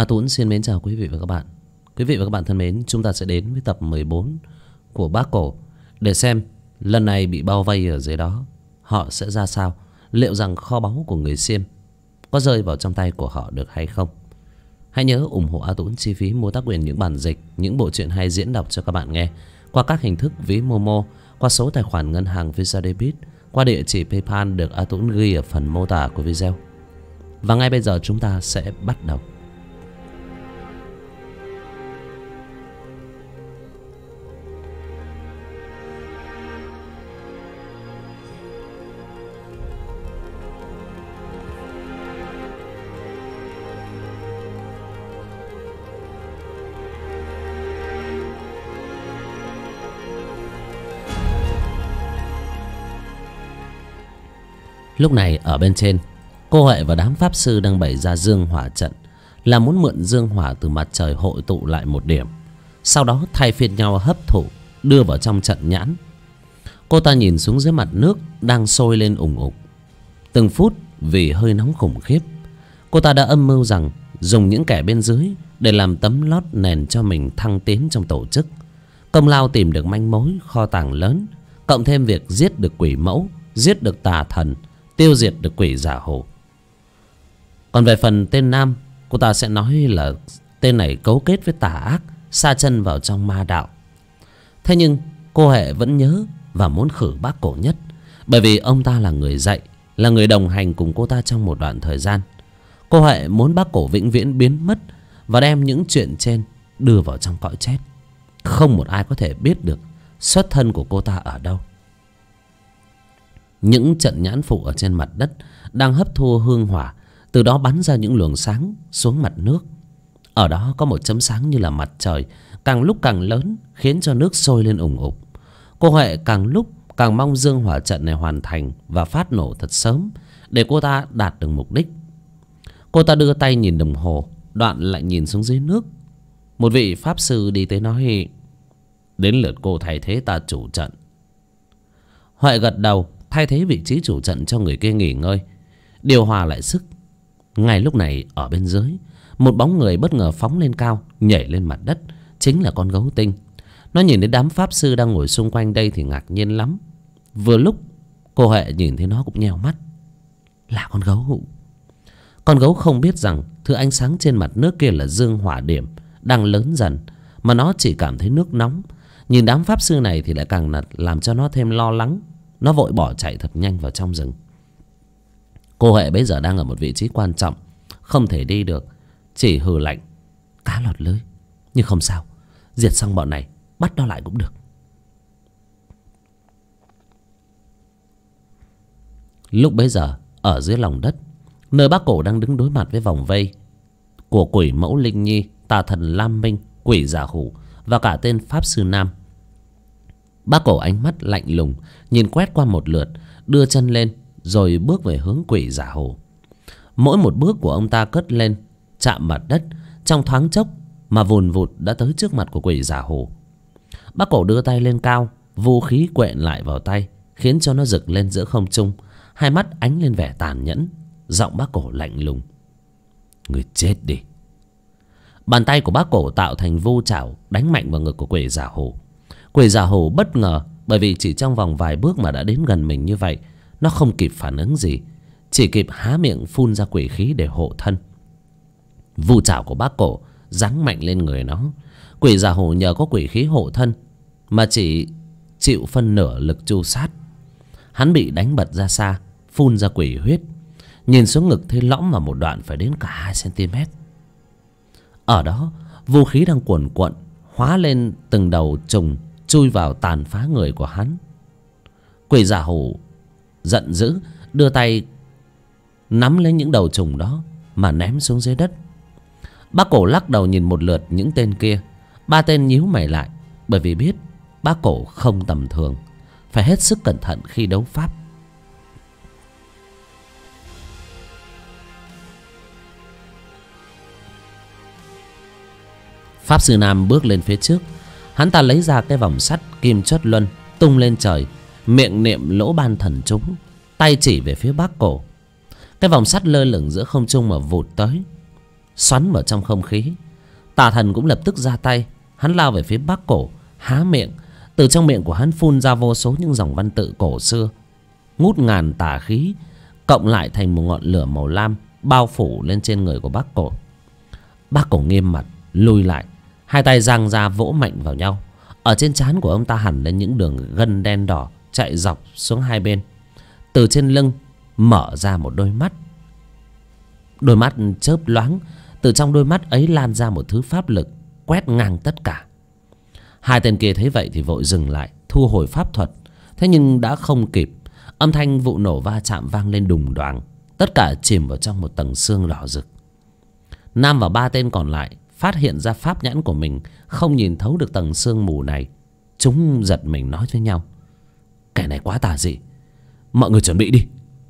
A Tuấn xin mến chào quý vị và các bạn. Quý vị và các bạn thân mến, chúng ta sẽ đến với tập 14 của Bác Cổ để xem lần này bị bao vây ở dưới đó họ sẽ ra sao. Liệu rằng kho báu của người Xiêm có rơi vào trong tay của họ được hay không? Hãy nhớ ủng hộ A Tuấn chi phí mua tác quyền những bản dịch, những bộ truyện hay diễn đọc cho các bạn nghe qua các hình thức ví Momo, qua số tài khoản ngân hàng Visa Debit, qua địa chỉ PayPal được A Tuấn ghi ở phần mô tả của video. Và ngay bây giờ chúng ta sẽ bắt đầu. Lúc này ở bên trên, cô Huệ và đám pháp sư đang bày ra dương hỏa trận, là muốn mượn dương hỏa từ mặt trời hội tụ lại một điểm, sau đó thay phiên nhau hấp thụ đưa vào trong trận nhãn. Cô ta nhìn xuống dưới mặt nước đang sôi lên ủng ục. Từng phút vì hơi nóng khủng khiếp, cô ta đã âm mưu rằng dùng những kẻ bên dưới để làm tấm lót nền cho mình thăng tiến trong tổ chức. Công lao tìm được manh mối kho tàng lớn, cộng thêm việc giết được quỷ mẫu, giết được tà thần, tiêu diệt được quỷ giả hồ. Còn về phần tên Nam, cô ta sẽ nói là tên này cấu kết với tà ác, sa chân vào trong ma đạo. Thế nhưng cô Huệ vẫn nhớ và muốn khử Bác Cổ nhất, bởi vì ông ta là người dạy, là người đồng hành cùng cô ta trong một đoạn thời gian. Cô Huệ muốn Bác Cổ vĩnh viễn biến mất và đem những chuyện trên đưa vào trong cõi chết. Không một ai có thể biết được xuất thân của cô ta ở đâu. Những trận nhãn phụ ở trên mặt đất đang hấp thu hương hỏa, từ đó bắn ra những luồng sáng xuống mặt nước. Ở đó có một chấm sáng như là mặt trời, càng lúc càng lớn, khiến cho nước sôi lên ủng ục. Cô Huệ càng lúc càng mong dương hỏa trận này hoàn thành và phát nổ thật sớm, để cô ta đạt được mục đích. Cô ta đưa tay nhìn đồng hồ, đoạn lại nhìn xuống dưới nước. Một vị pháp sư đi tới nói: "Đến lượt cô thay thế ta chủ trận." Huệ gật đầu, thay thế vị trí chủ trận cho người kia nghỉ ngơi, điều hòa lại sức. Ngay lúc này ở bên dưới, một bóng người bất ngờ phóng lên cao, nhảy lên mặt đất. Chính là con gấu tinh. Nó nhìn đến đám pháp sư đang ngồi xung quanh đây thì ngạc nhiên lắm. Vừa lúc cô Huệ nhìn thấy nó cũng nheo mắt. Là con gấu. Con gấu không biết rằng thứ ánh sáng trên mặt nước kia là dương hỏa điểm đang lớn dần, mà nó chỉ cảm thấy nước nóng. Nhìn đám pháp sư này thì lại càng làm cho nó thêm lo lắng. Nó vội bỏ chạy thật nhanh vào trong rừng. Cô Huệ bây giờ đang ở một vị trí quan trọng, không thể đi được, chỉ hừ lạnh: "Cá lọt lưới, nhưng không sao, diệt xong bọn này bắt nó lại cũng được." Lúc bấy giờ ở dưới lòng đất, nơi Bác Cổ đang đứng đối mặt với vòng vây của quỷ mẫu Linh Nhi, tà thần Lam Minh, quỷ giả hủ và cả tên pháp sư Nam. Bác Cổ ánh mắt lạnh lùng nhìn quét qua một lượt, đưa chân lên rồi bước về hướng quỷ giả hủ. Mỗi một bước của ông ta cất lên chạm mặt đất, trong thoáng chốc mà vùn vụt đã tới trước mặt của quỷ giả hủ. Bác Cổ đưa tay lên cao, vũ khí quện lại vào tay, khiến cho nó rực lên giữa không trung. Hai mắt ánh lên vẻ tàn nhẫn, giọng Bác Cổ lạnh lùng: "Người chết đi." Bàn tay của Bác Cổ tạo thành vu chảo đánh mạnh vào ngực của quỷ giả hủ. Quỷ giả hủ bất ngờ, bởi vì chỉ trong vòng vài bước mà đã đến gần mình như vậy. Nó không kịp phản ứng gì, chỉ kịp há miệng phun ra quỷ khí để hộ thân. Vu chảo của Bác Cổ giáng mạnh lên người nó. Quỷ giả hủ nhờ có quỷ khí hộ thân mà chỉ chịu phân nửa lực tru sát. Hắn bị đánh bật ra xa, phun ra quỷ huyết. Nhìn xuống ngực thấy lõm vào một đoạn phải đến cả 2 cm. Ở đó vũ khí đang cuồn cuộn hóa lên từng đầu trùng chui vào tàn phá người của hắn. Quỷ giả hủ giận dữ đưa tay nắm lấy những đầu trùng đó mà ném xuống dưới đất. Bác Cổ lắc đầu nhìn một lượt những tên kia. 3 tên nhíu mày lại, bởi vì biết Bác Cổ không tầm thường, phải hết sức cẩn thận khi đấu pháp. Pháp sư Nam bước lên phía trước. Hắn ta lấy ra cái vòng sắt kim chốt luân, tung lên trời, miệng niệm lỗ ban thần chú, tay chỉ về phía Bác Cổ. Cái vòng sắt lơ lửng giữa không trung mà vụt tới. xoắn vào trong không khí. Tà thần cũng lập tức ra tay. Hắn lao về phía Bác Cổ, há miệng. Từ trong miệng của hắn phun ra vô số những dòng văn tự cổ xưa, ngút ngàn tà khí, cộng lại thành một ngọn lửa màu lam bao phủ lên trên người của Bác Cổ. Bác Cổ nghiêm mặt lùi lại, hai tay giang ra vỗ mạnh vào nhau. Ở trên trán của ông ta hẳn lên những đường gân đen đỏ chạy dọc xuống hai bên. Từ trên lưng mở ra một đôi mắt. Đôi mắt chớp loáng. Từ trong đôi mắt ấy lan ra một thứ pháp lực quét ngang tất cả. Hai tên kia thấy vậy thì vội dừng lại, thu hồi pháp thuật. Thế nhưng đã không kịp. Âm thanh vụ nổ va chạm vang lên đùng đoàng. Tất cả chìm vào trong một tầng sương đỏ rực. Nam và ba tên còn lại phát hiện ra pháp nhãn của mình không nhìn thấu được tầng sương mù này. Chúng giật mình nói với nhau: kẻ này quá tà dị, mọi người chuẩn bị đi.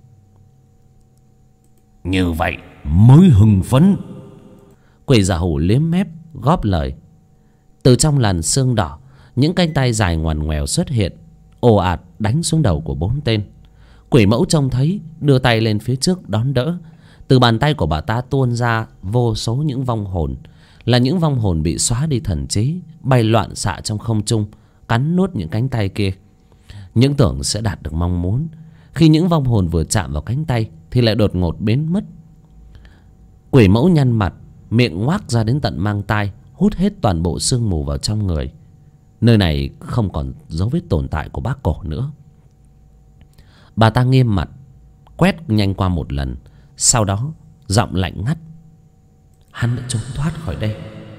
Như vậy mới hưng phấn. Quỷ giả hủ liếm mép góp lời. Từ trong làn sương đỏ, những cánh tay dài ngoằn ngoèo xuất hiện, ồ ạt đánh xuống đầu của bốn tên. Quỷ mẫu trông thấy đưa tay lên phía trước đón đỡ. Từ bàn tay của bà ta tuôn ra vô số những vong hồn, là những vong hồn bị xóa đi thần trí, bay loạn xạ trong không trung, cắn nuốt những cánh tay kia. Những tưởng sẽ đạt được mong muốn, khi những vong hồn vừa chạm vào cánh tay thì lại đột ngột biến mất. Quỷ mẫu nhăn mặt, miệng ngoác ra đến tận mang tai, hút hết toàn bộ sương mù vào trong người. Nơi này không còn dấu vết tồn tại của Bác Cổ nữa. Bà ta nghiêm mặt quét nhanh qua một lần, sau đó giọng lạnh ngắt: hắn đã trốn thoát khỏi đây.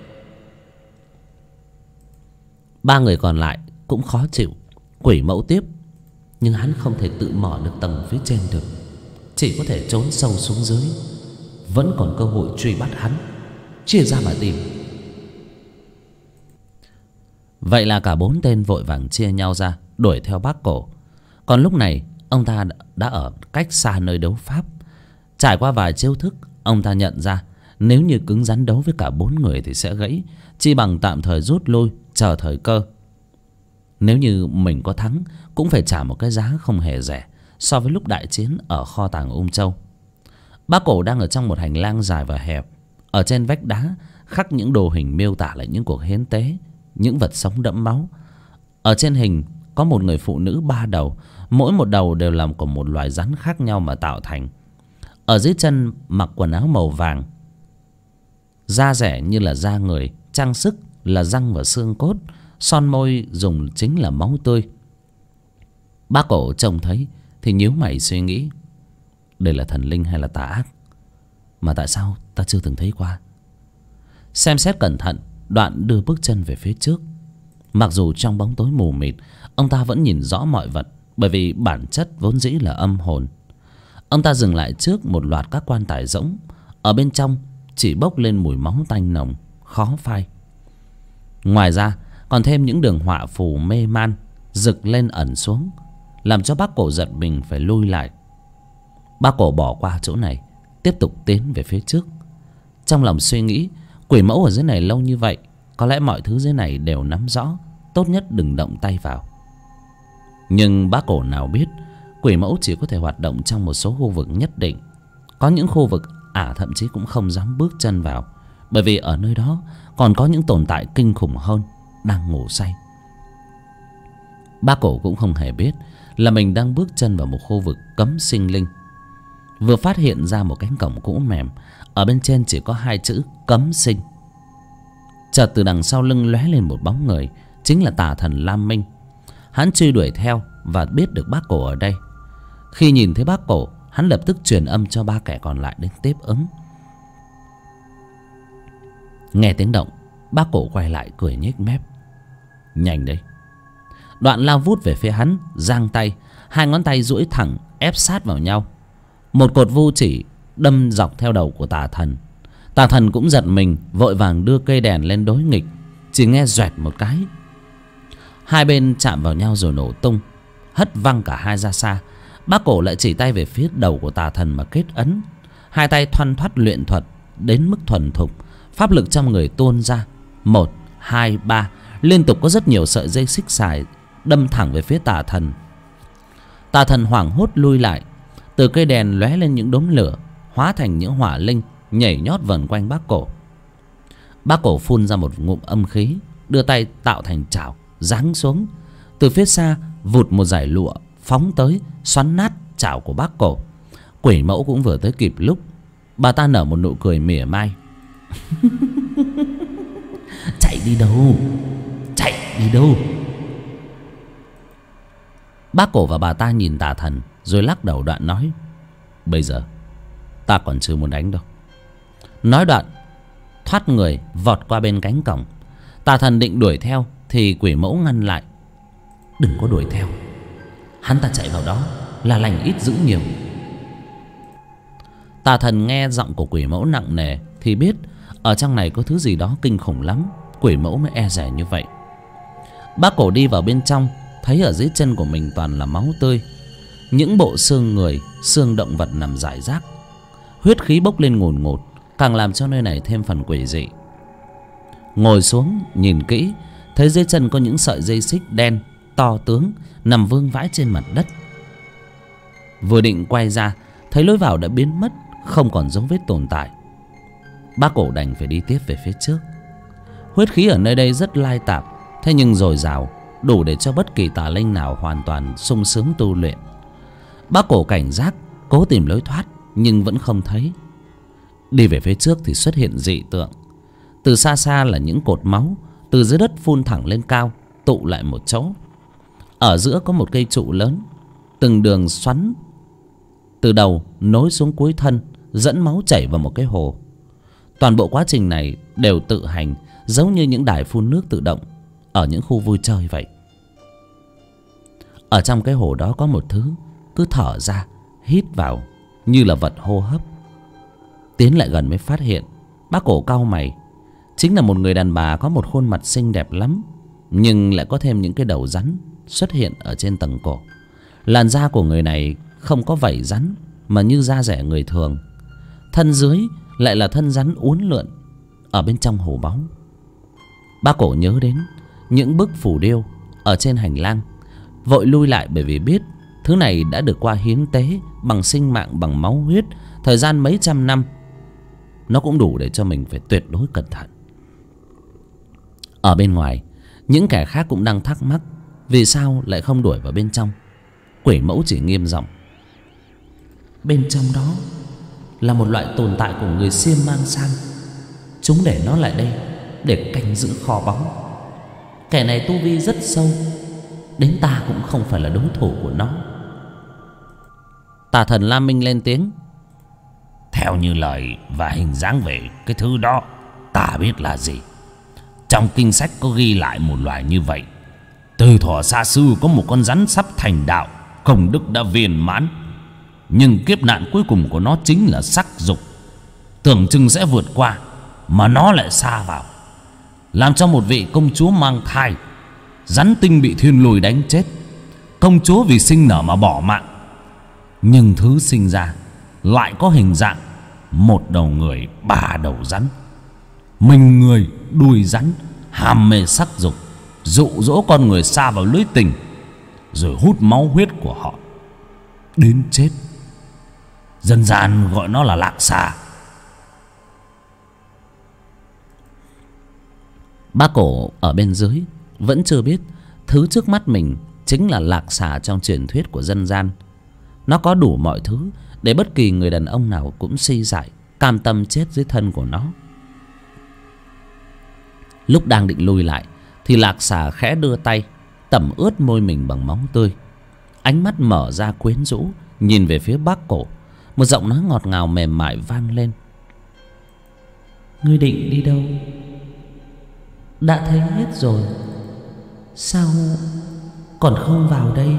Ba người còn lại cũng khó chịu. Quỷ mẫu tiếp: nhưng hắn không thể tự mò được tầng phía trên được, chỉ có thể trốn sâu xuống dưới. Vẫn còn cơ hội truy bắt hắn, chia ra mà tìm. Vậy là cả bốn tên vội vàng chia nhau ra đuổi theo Bác Cổ. Còn lúc này ông ta đã ở cách xa nơi đấu pháp. Trải qua vài chiêu thức, ông ta nhận ra nếu như cứng rắn đấu với cả bốn người thì sẽ gãy, chi bằng tạm thời rút lui chờ thời cơ. Nếu như mình có thắng cũng phải trả một cái giá không hề rẻ so với lúc đại chiến ở kho tàng Ung Châu. Bác Cổ đang ở trong một hành lang dài và hẹp. Ở trên vách đá khắc những đồ hình miêu tả lại những cuộc hiến tế, những vật sống đẫm máu. Ở trên hình có một người phụ nữ ba đầu, mỗi một đầu đều làm của một loài rắn khác nhau mà tạo thành. Ở dưới chân mặc quần áo màu vàng, da rẻ như là da người, trang sức là răng và xương cốt, son môi dùng chính là máu tươi. Bác Cổ trông thấy thì nhíu mày suy nghĩ: đây là thần linh hay là tà ác mà tại sao ta chưa từng thấy qua? Xem xét cẩn thận, Đoạn đưa bước chân về phía trước. Mặc dù trong bóng tối mù mịt, ông ta vẫn nhìn rõ mọi vật, bởi vì bản chất vốn dĩ là âm hồn. Ông ta dừng lại trước một loạt các quan tài rỗng. Ở bên trong chỉ bốc lên mùi máu tanh nồng, khó phai. Ngoài ra còn thêm những đường họa phù mê man rực lên ẩn xuống, làm cho Bác Cổ giật mình phải lui lại. Bác Cổ bỏ qua chỗ này, tiếp tục tiến về phía trước. Trong lòng suy nghĩ, quỷ mẫu ở dưới này lâu như vậy, có lẽ mọi thứ dưới này đều nắm rõ, tốt nhất đừng động tay vào. Nhưng Bác Cổ nào biết quỷ mẫu chỉ có thể hoạt động trong một số khu vực nhất định. Có những khu vực thậm chí cũng không dám bước chân vào, bởi vì ở nơi đó còn có những tồn tại kinh khủng hơn đang ngủ say. Bác Cổ cũng không hề biết là mình đang bước chân vào một khu vực cấm sinh linh. Vừa phát hiện ra một cánh cổng cũ mềm, ở bên trên chỉ có hai chữ cấm sinh. Chợt từ đằng sau lưng lóe lên một bóng người, chính là tà thần Lam Minh. Hắn truy đuổi theo và biết được Bác Cổ ở đây. Khi nhìn thấy Bác Cổ, hắn lập tức truyền âm cho ba kẻ còn lại đến tiếp ứng. Nghe tiếng động, Bác Cổ quay lại cười nhếch mép: nhanh đấy. Đoạn lao vút về phía hắn, giang tay, hai ngón tay duỗi thẳng ép sát vào nhau. Một cột vu chỉ đâm dọc theo đầu của tà thần. Tà thần cũng giật mình, vội vàng đưa cây đèn lên đối nghịch. Chỉ nghe doẹt một cái, hai bên chạm vào nhau rồi nổ tung, hất văng cả hai ra xa. Bác Cổ lại chỉ tay về phía đầu của tà thần mà kết ấn. Hai tay thoăn thoắt luyện thuật đến mức thuần thục, pháp lực trong người tuôn ra. 1, 2, 3, liên tục có rất nhiều sợi dây xích xài đâm thẳng về phía tà thần. Tà thần hoảng hốt lui lại. Từ cây đèn lóe lên những đốm lửa, hóa thành những hỏa linh nhảy nhót vần quanh bác cổ. Bác cổ phun ra một ngụm âm khí, đưa tay tạo thành chảo giáng xuống. Từ phía xa vụt một dải lụa phóng tới, xoắn nát chảo của bác cổ. Quỷ mẫu cũng vừa tới kịp lúc. Bà ta nở một nụ cười mỉa mai. Chạy đi đâu? Chạy đi đâu? Bác cổ và bà ta nhìn tà thần rồi lắc đầu đoạn nói: bây giờ ta còn chưa muốn đánh đâu. Nói đoạn thoát người vọt qua bên cánh cổng. Tà thần định đuổi theo thì quỷ mẫu ngăn lại: đừng có đuổi theo, hắn ta chạy vào đó là lành ít dữ nhiều. Tà thần nghe giọng của quỷ mẫu nặng nề thì biết ở trong này có thứ gì đó kinh khủng lắm. Quỷ mẫu mới e dè như vậy. Bác cổ đi vào bên trong, thấy ở dưới chân của mình toàn là máu tươi, những bộ xương người, xương động vật nằm rải rác. Huyết khí bốc lên ngùn ngụt, càng làm cho nơi này thêm phần quỷ dị. Ngồi xuống nhìn kỹ, thấy dưới chân có những sợi dây xích đen to tướng nằm vương vãi trên mặt đất. Vừa định quay ra, thấy lối vào đã biến mất, không còn dấu vết tồn tại. Bác cổ đành phải đi tiếp về phía trước. Huyết khí ở nơi đây rất lai tạp, thế nhưng dồi dào, đủ để cho bất kỳ tà linh nào hoàn toàn sung sướng tu luyện. Bác cổ cảnh giác, cố tìm lối thoát nhưng vẫn không thấy. Đi về phía trước thì xuất hiện dị tượng. Từ xa xa là những cột máu từ dưới đất phun thẳng lên cao, tụ lại một chỗ. Ở giữa có một cây trụ lớn, từng đường xoắn từ đầu nối xuống cuối thân, dẫn máu chảy vào một cái hồ. Toàn bộ quá trình này đều tự hành, giống như những đài phun nước tự động ở những khu vui chơi vậy. Ở trong cái hồ đó có một thứ cứ thở ra hít vào như là vật hô hấp. Tiến lại gần mới phát hiện, bác cổ cau mày. Chính là một người đàn bà có một khuôn mặt xinh đẹp lắm, nhưng lại có thêm những cái đầu rắn xuất hiện ở trên tầng cổ. Làn da của người này không có vảy rắn mà như da dẻ người thường. Thân dưới lại là thân rắn uốn lượn ở bên trong hồ báu. Bác cổ nhớ đến những bức phù điêu ở trên hành lang, vội lui lại, bởi vì biết thứ này đã được qua hiến tế bằng sinh mạng, bằng máu huyết, thời gian mấy trăm năm. Nó cũng đủ để cho mình phải tuyệt đối cẩn thận. Ở bên ngoài, những kẻ khác cũng đang thắc mắc vì sao lại không đuổi vào bên trong. Quỷ mẫu chỉ nghiêm giọng: bên trong đó là một loại tồn tại của người Xiêm mang sang. Chúng để nó lại đây để canh giữ kho báu. Kẻ này tu vi rất sâu, đến ta cũng không phải là đối thủ của nó. Tà thần Lam Minh lên tiếng: theo như lời và hình dáng về cái thứ đó, ta biết là gì. Trong kinh sách có ghi lại một loài như vậy. Từ thuở xa xưa có một con rắn sắp thành đạo, công đức đã viên mãn, nhưng kiếp nạn cuối cùng của nó chính là sắc dục. Tưởng chừng sẽ vượt qua mà nó lại sa vào, làm cho một vị công chúa mang thai. Rắn tinh bị thiên lôi đánh chết, công chúa vì sinh nở mà bỏ mạng. Nhưng thứ sinh ra lại có hình dạng một đầu người ba đầu rắn, mình người đuôi rắn, ham mê sắc dục, dụ dỗ con người sa vào lưới tình, rồi hút máu huyết của họ đến chết. Dân gian gọi nó là lạc xà. Bác cổ ở bên dưới vẫn chưa biết thứ trước mắt mình chính là lạc xà trong truyền thuyết của dân gian. Nó có đủ mọi thứ để bất kỳ người đàn ông nào cũng si dại, cam tâm chết dưới thân của nó. Lúc đang định lui lại thì lạc xà khẽ đưa tay tẩm ướt môi mình bằng máu tươi. Ánh mắt mở ra quyến rũ nhìn về phía bác cổ. Một giọng nói ngọt ngào mềm mại vang lên: ngươi định đi đâu? Đã thấy hết rồi, sao còn không vào đây?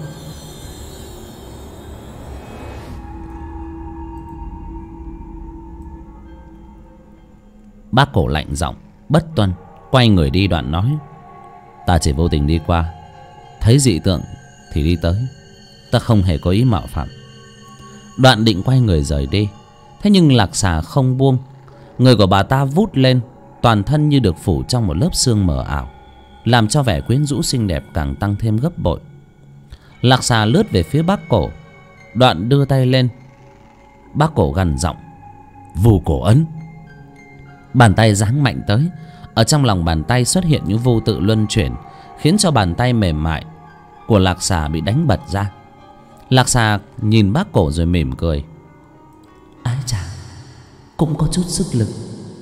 Bác cổ lạnh giọng bất tuân, quay người đi, đoạn nói: ta chỉ vô tình đi qua, thấy dị tượng thì đi tới, ta không hề có ý mạo phạm. Đoạn định quay người rời đi, thế nhưng lạc xà không buông. Người của bà ta vút lên, toàn thân như được phủ trong một lớp sương mờ ảo, làm cho vẻ quyến rũ xinh đẹp càng tăng thêm gấp bội. Lạc xà lướt về phía bác cổ, đoạn đưa tay lên. Bác cổ gằn giọng: Vu cổ ấn. Bàn tay giáng mạnh tới. Ở trong lòng bàn tay xuất hiện những vô tự luân chuyển, khiến cho bàn tay mềm mại của Lạc Xà bị đánh bật ra. Lạc Xà nhìn bác cổ rồi mỉm cười. Ái chà, cũng có chút sức lực.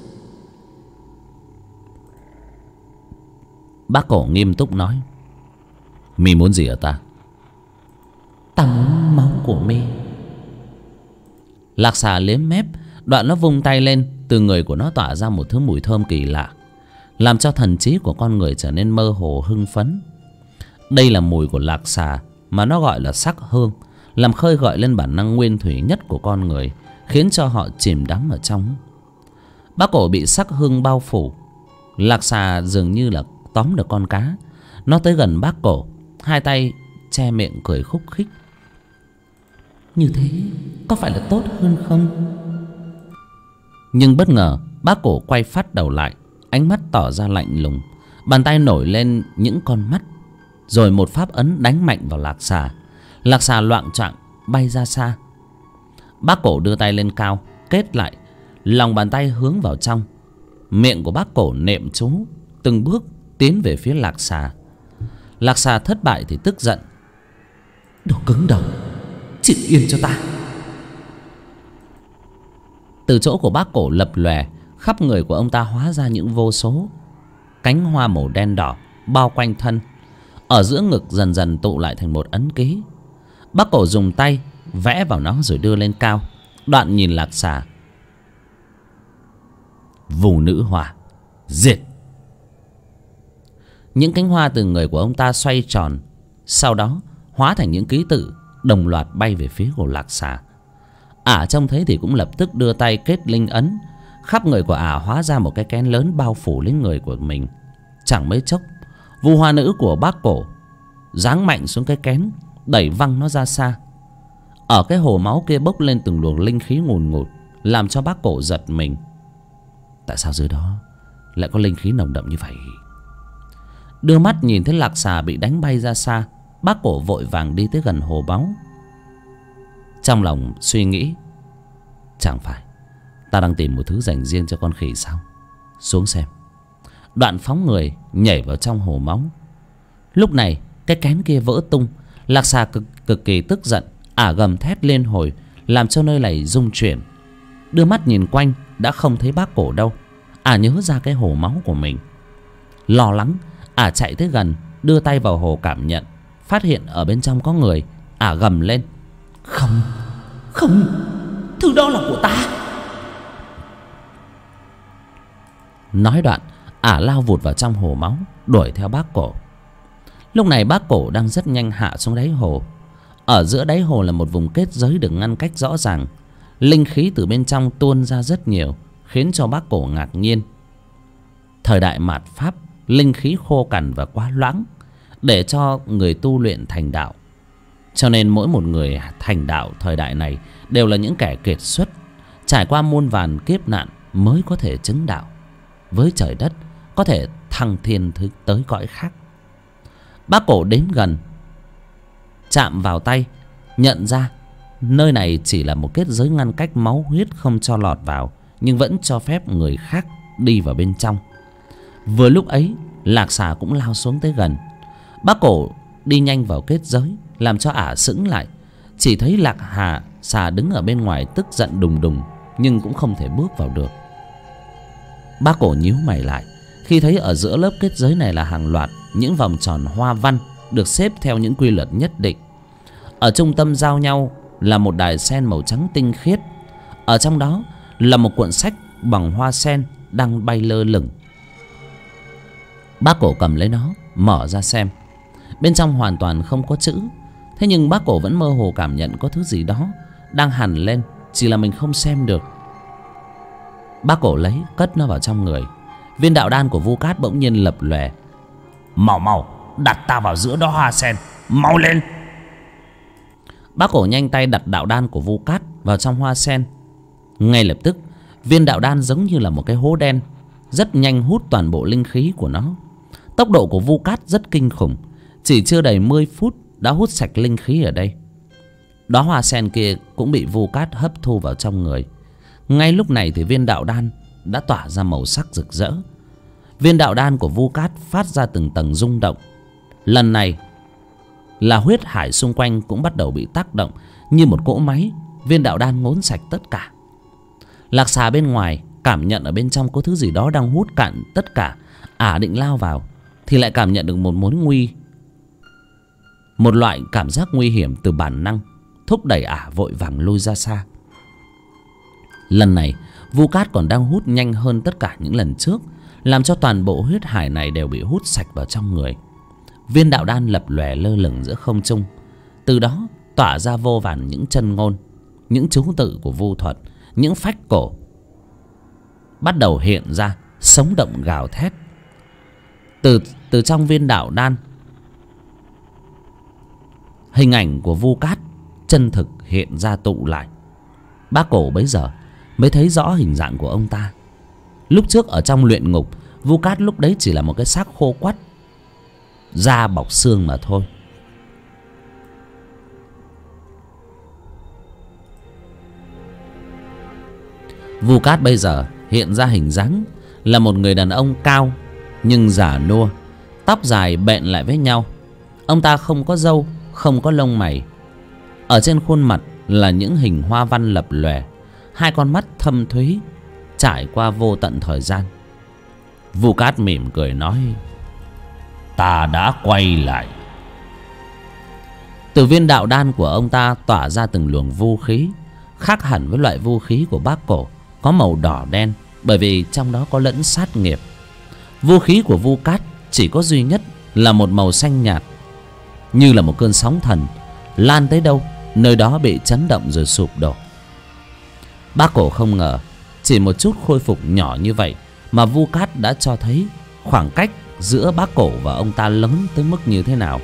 Bác cổ nghiêm túc nói. Mi muốn gì ở ta? Ta muốn máu của mi. Lạc Xà liếm mép, đoạn nó vung tay lên. Từ người của nó tỏa ra một thứ mùi thơm kỳ lạ, làm cho thần trí của con người trở nên mơ hồ hưng phấn. Đây là mùi của Lạc Xà mà nó gọi là sắc hương, làm khơi gợi lên bản năng nguyên thủy nhất của con người, khiến cho họ chìm đắm ở trong. Bác cổ bị sắc hương bao phủ. Lạc Xà dường như là tóm được con cá. Nó tới gần bác cổ, hai tay che miệng cười khúc khích. Như thế có phải là tốt hơn không? Nhưng bất ngờ bác cổ quay phát đầu lại, ánh mắt tỏ ra lạnh lùng. Bàn tay nổi lên những con mắt, rồi một pháp ấn đánh mạnh vào Lạc Xà. Lạc Xà loạng choạng bay ra xa. Bác cổ đưa tay lên cao, kết lại, lòng bàn tay hướng vào trong. Miệng của bác cổ niệm chú, từng bước tiến về phía Lạc Xà. Lạc Xà thất bại thì tức giận. Đồ cứng đầu, chịu yên cho ta. Từ chỗ của bác cổ lập lòe, khắp người của ông ta hóa ra những vô số cánh hoa màu đen đỏ bao quanh thân. Ở giữa ngực dần dần tụ lại thành một ấn ký. Bác cổ dùng tay vẽ vào nó rồi đưa lên cao, đoạn nhìn Lạc Xà. Vu nữ hoa, diệt. Những cánh hoa từ người của ông ta xoay tròn, sau đó hóa thành những ký tự đồng loạt bay về phía của Lạc Xà. Ả trông thấy thì cũng lập tức đưa tay kết linh ấn. Khắp người của Ả hóa ra một cái kén lớn bao phủ lên người của mình. Chẳng mấy chốc, vu hoa nữ của bác cổ giáng mạnh xuống cái kén, đẩy văng nó ra xa. Ở cái hồ máu kia bốc lên từng luồng linh khí ngùn ngụt, làm cho bác cổ giật mình. Tại sao dưới đó lại có linh khí nồng đậm như vậy? Đưa mắt nhìn thấy Lạc Xà bị đánh bay ra xa, bác cổ vội vàng đi tới gần hồ máu. Trong lòng suy nghĩ, chẳng phải ta đang tìm một thứ dành riêng cho con khỉ sao? Xuống xem. Đoạn phóng người nhảy vào trong hồ máu. Lúc này cái kén kia vỡ tung. Lạc Xà cực kỳ tức giận, Ả gầm thét liên hồi, làm cho nơi này rung chuyển. Đưa mắt nhìn quanh, đã không thấy bác cổ đâu. Ả nhớ ra cái hồ máu của mình. Lo lắng, Ả chạy tới gần, đưa tay vào hồ cảm nhận, phát hiện ở bên trong có người. Ả gầm lên. Không, không, thứ đó là của ta. Nói đoạn, Ả lao vụt vào trong hồ máu, đuổi theo bác cổ. Lúc này bác cổ đang rất nhanh hạ xuống đáy hồ. Ở giữa đáy hồ là một vùng kết giới được ngăn cách rõ ràng. Linh khí từ bên trong tuôn ra rất nhiều, khiến cho bác cổ ngạc nhiên. Thời đại mạt Pháp, linh khí khô cằn và quá loãng để cho người tu luyện thành đạo. Cho nên mỗi một người thành đạo thời đại này đều là những kẻ kiệt xuất, trải qua muôn vàn kiếp nạn mới có thể chứng đạo với trời đất, có thể thăng thiên tới cõi khác. Bác cổ đến gần, chạm vào tay, nhận ra nơi này chỉ là một kết giới ngăn cách máu huyết không cho lọt vào, nhưng vẫn cho phép người khác đi vào bên trong. Vừa lúc ấy, Lạc Xà cũng lao xuống tới gần. Bác cổ đi nhanh vào kết giới, làm cho Ả sững lại. Chỉ thấy Lạc Xà đứng ở bên ngoài tức giận đùng đùng, nhưng cũng không thể bước vào được. Bác cổ nhíu mày lại khi thấy ở giữa lớp kết giới này là hàng loạt những vòng tròn hoa văn được xếp theo những quy luật nhất định. Ở trung tâm giao nhau là một đài sen màu trắng tinh khiết. Ở trong đó là một cuộn sách bằng hoa sen đang bay lơ lửng. Bác cổ cầm lấy nó, mở ra xem. Bên trong hoàn toàn không có chữ. Thế nhưng bác cổ vẫn mơ hồ cảm nhận có thứ gì đó đang hằn lên, chỉ là mình không xem được. Bác cổ lấy, cất nó vào trong người. Viên đạo đan của Vu Cát bỗng nhiên lập lòe. Mau mau, đặt ta vào giữa đó hoa sen, mau lên. Bác cổ nhanh tay đặt đạo đan của Vu Cát vào trong hoa sen. Ngay lập tức, viên đạo đan giống như là một cái hố đen, rất nhanh hút toàn bộ linh khí của nó. Tốc độ của Vu Cát rất kinh khủng, chỉ chưa đầy 10 phút đã hút sạch linh khí ở đây. Đóa hoa sen kia cũng bị Vu Cát hấp thu vào trong người. Ngay lúc này thì viên đạo đan đã tỏa ra màu sắc rực rỡ. Viên đạo đan của Vu Cát phát ra từng tầng rung động. Lần này là huyết hải xung quanh cũng bắt đầu bị tác động như một cỗ máy. Viên đạo đan ngốn sạch tất cả. Lạc Xà bên ngoài cảm nhận ở bên trong có thứ gì đó đang hút cạn tất cả. Ả định lao vào thì lại cảm nhận được một loại cảm giác nguy hiểm từ bản năng, thúc đẩy Ả vội vàng lui ra xa. Lần này Vu Cát còn đang hút nhanh hơn tất cả những lần trước, làm cho toàn bộ huyết hải này đều bị hút sạch vào trong người. Viên đạo đan lập lòe lơ lửng giữa không trung, từ đó tỏa ra vô vàn những chân ngôn, những chú tự của vu thuật, những phách cổ bắt đầu hiện ra, sống động gào thét. Từ trong viên đạo đan, hình ảnh của Vu Cát chân thực hiện ra tụ lại. Bác Cổ bấy giờ mới thấy rõ hình dạng của ông ta. Lúc trước ở trong luyện ngục, Vu Cát lúc đấy chỉ là một cái xác khô quắt, da bọc xương mà thôi. Vu Cát bây giờ hiện ra hình dáng là một người đàn ông cao nhưng già nua, tóc dài bện lại với nhau. Ông ta không có râu, không có lông mày. Ở trên khuôn mặt là những hình hoa văn lập lòe, hai con mắt thâm thúy trải qua vô tận thời gian. Vu Cát mỉm cười nói: Ta đã quay lại. Từ viên đạo đan của ông ta tỏa ra từng luồng vu khí, khác hẳn với loại vu khí của Bác Cổ, có màu đỏ đen, bởi vì trong đó có lẫn sát nghiệp. Vu khí của Vu Cát chỉ có duy nhất là một màu xanh nhạt, như là một cơn sóng thần, lan tới đâu nơi đó bị chấn động rồi sụp đổ. Bác Cổ không ngờ chỉ một chút khôi phục nhỏ như vậy mà Vu Cát đã cho thấy khoảng cách giữa Bác Cổ và ông ta lớn tới mức như thế nào.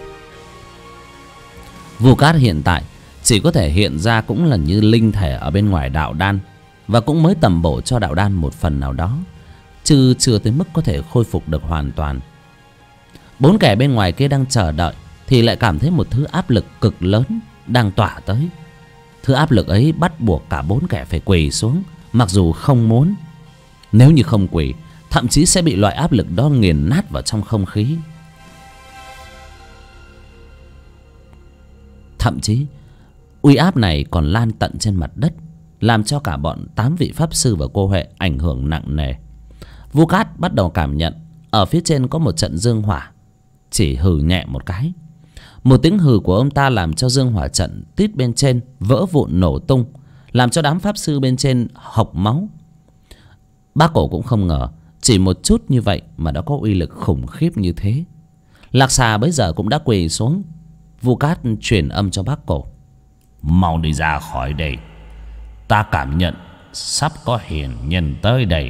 Vu Cát hiện tại chỉ có thể hiện ra cũng là như linh thể ở bên ngoài đạo đan, và cũng mới tầm bổ cho đạo đan một phần nào đó, chứ chưa tới mức có thể khôi phục được hoàn toàn. Bốn kẻ bên ngoài kia đang chờ đợi thì lại cảm thấy một thứ áp lực cực lớn đang tỏa tới. Thứ áp lực ấy bắt buộc cả bốn kẻ phải quỳ xuống, mặc dù không muốn. Nếu như không quỳ, thậm chí sẽ bị loại áp lực đó nghiền nát vào trong không khí. Thậm chí uy áp này còn lan tận trên mặt đất, làm cho cả bọn 8 vị pháp sư và cô Huệ ảnh hưởng nặng nề. Vu Cát bắt đầu cảm nhận ở phía trên có một trận dương hỏa, chỉ hừ nhẹ một cái. Một tiếng hừ của ông ta làm cho dương hỏa trận tít bên trên vỡ vụn nổ tung, làm cho đám pháp sư bên trên hộc máu. Bác Cổ cũng không ngờ chỉ một chút như vậy mà đã có uy lực khủng khiếp như thế. Lạc Xà bấy giờ cũng đã quỳ xuống. Vu Cát truyền âm cho Bác Cổ: Mau đi ra khỏi đây, ta cảm nhận sắp có hiền nhân tới đây.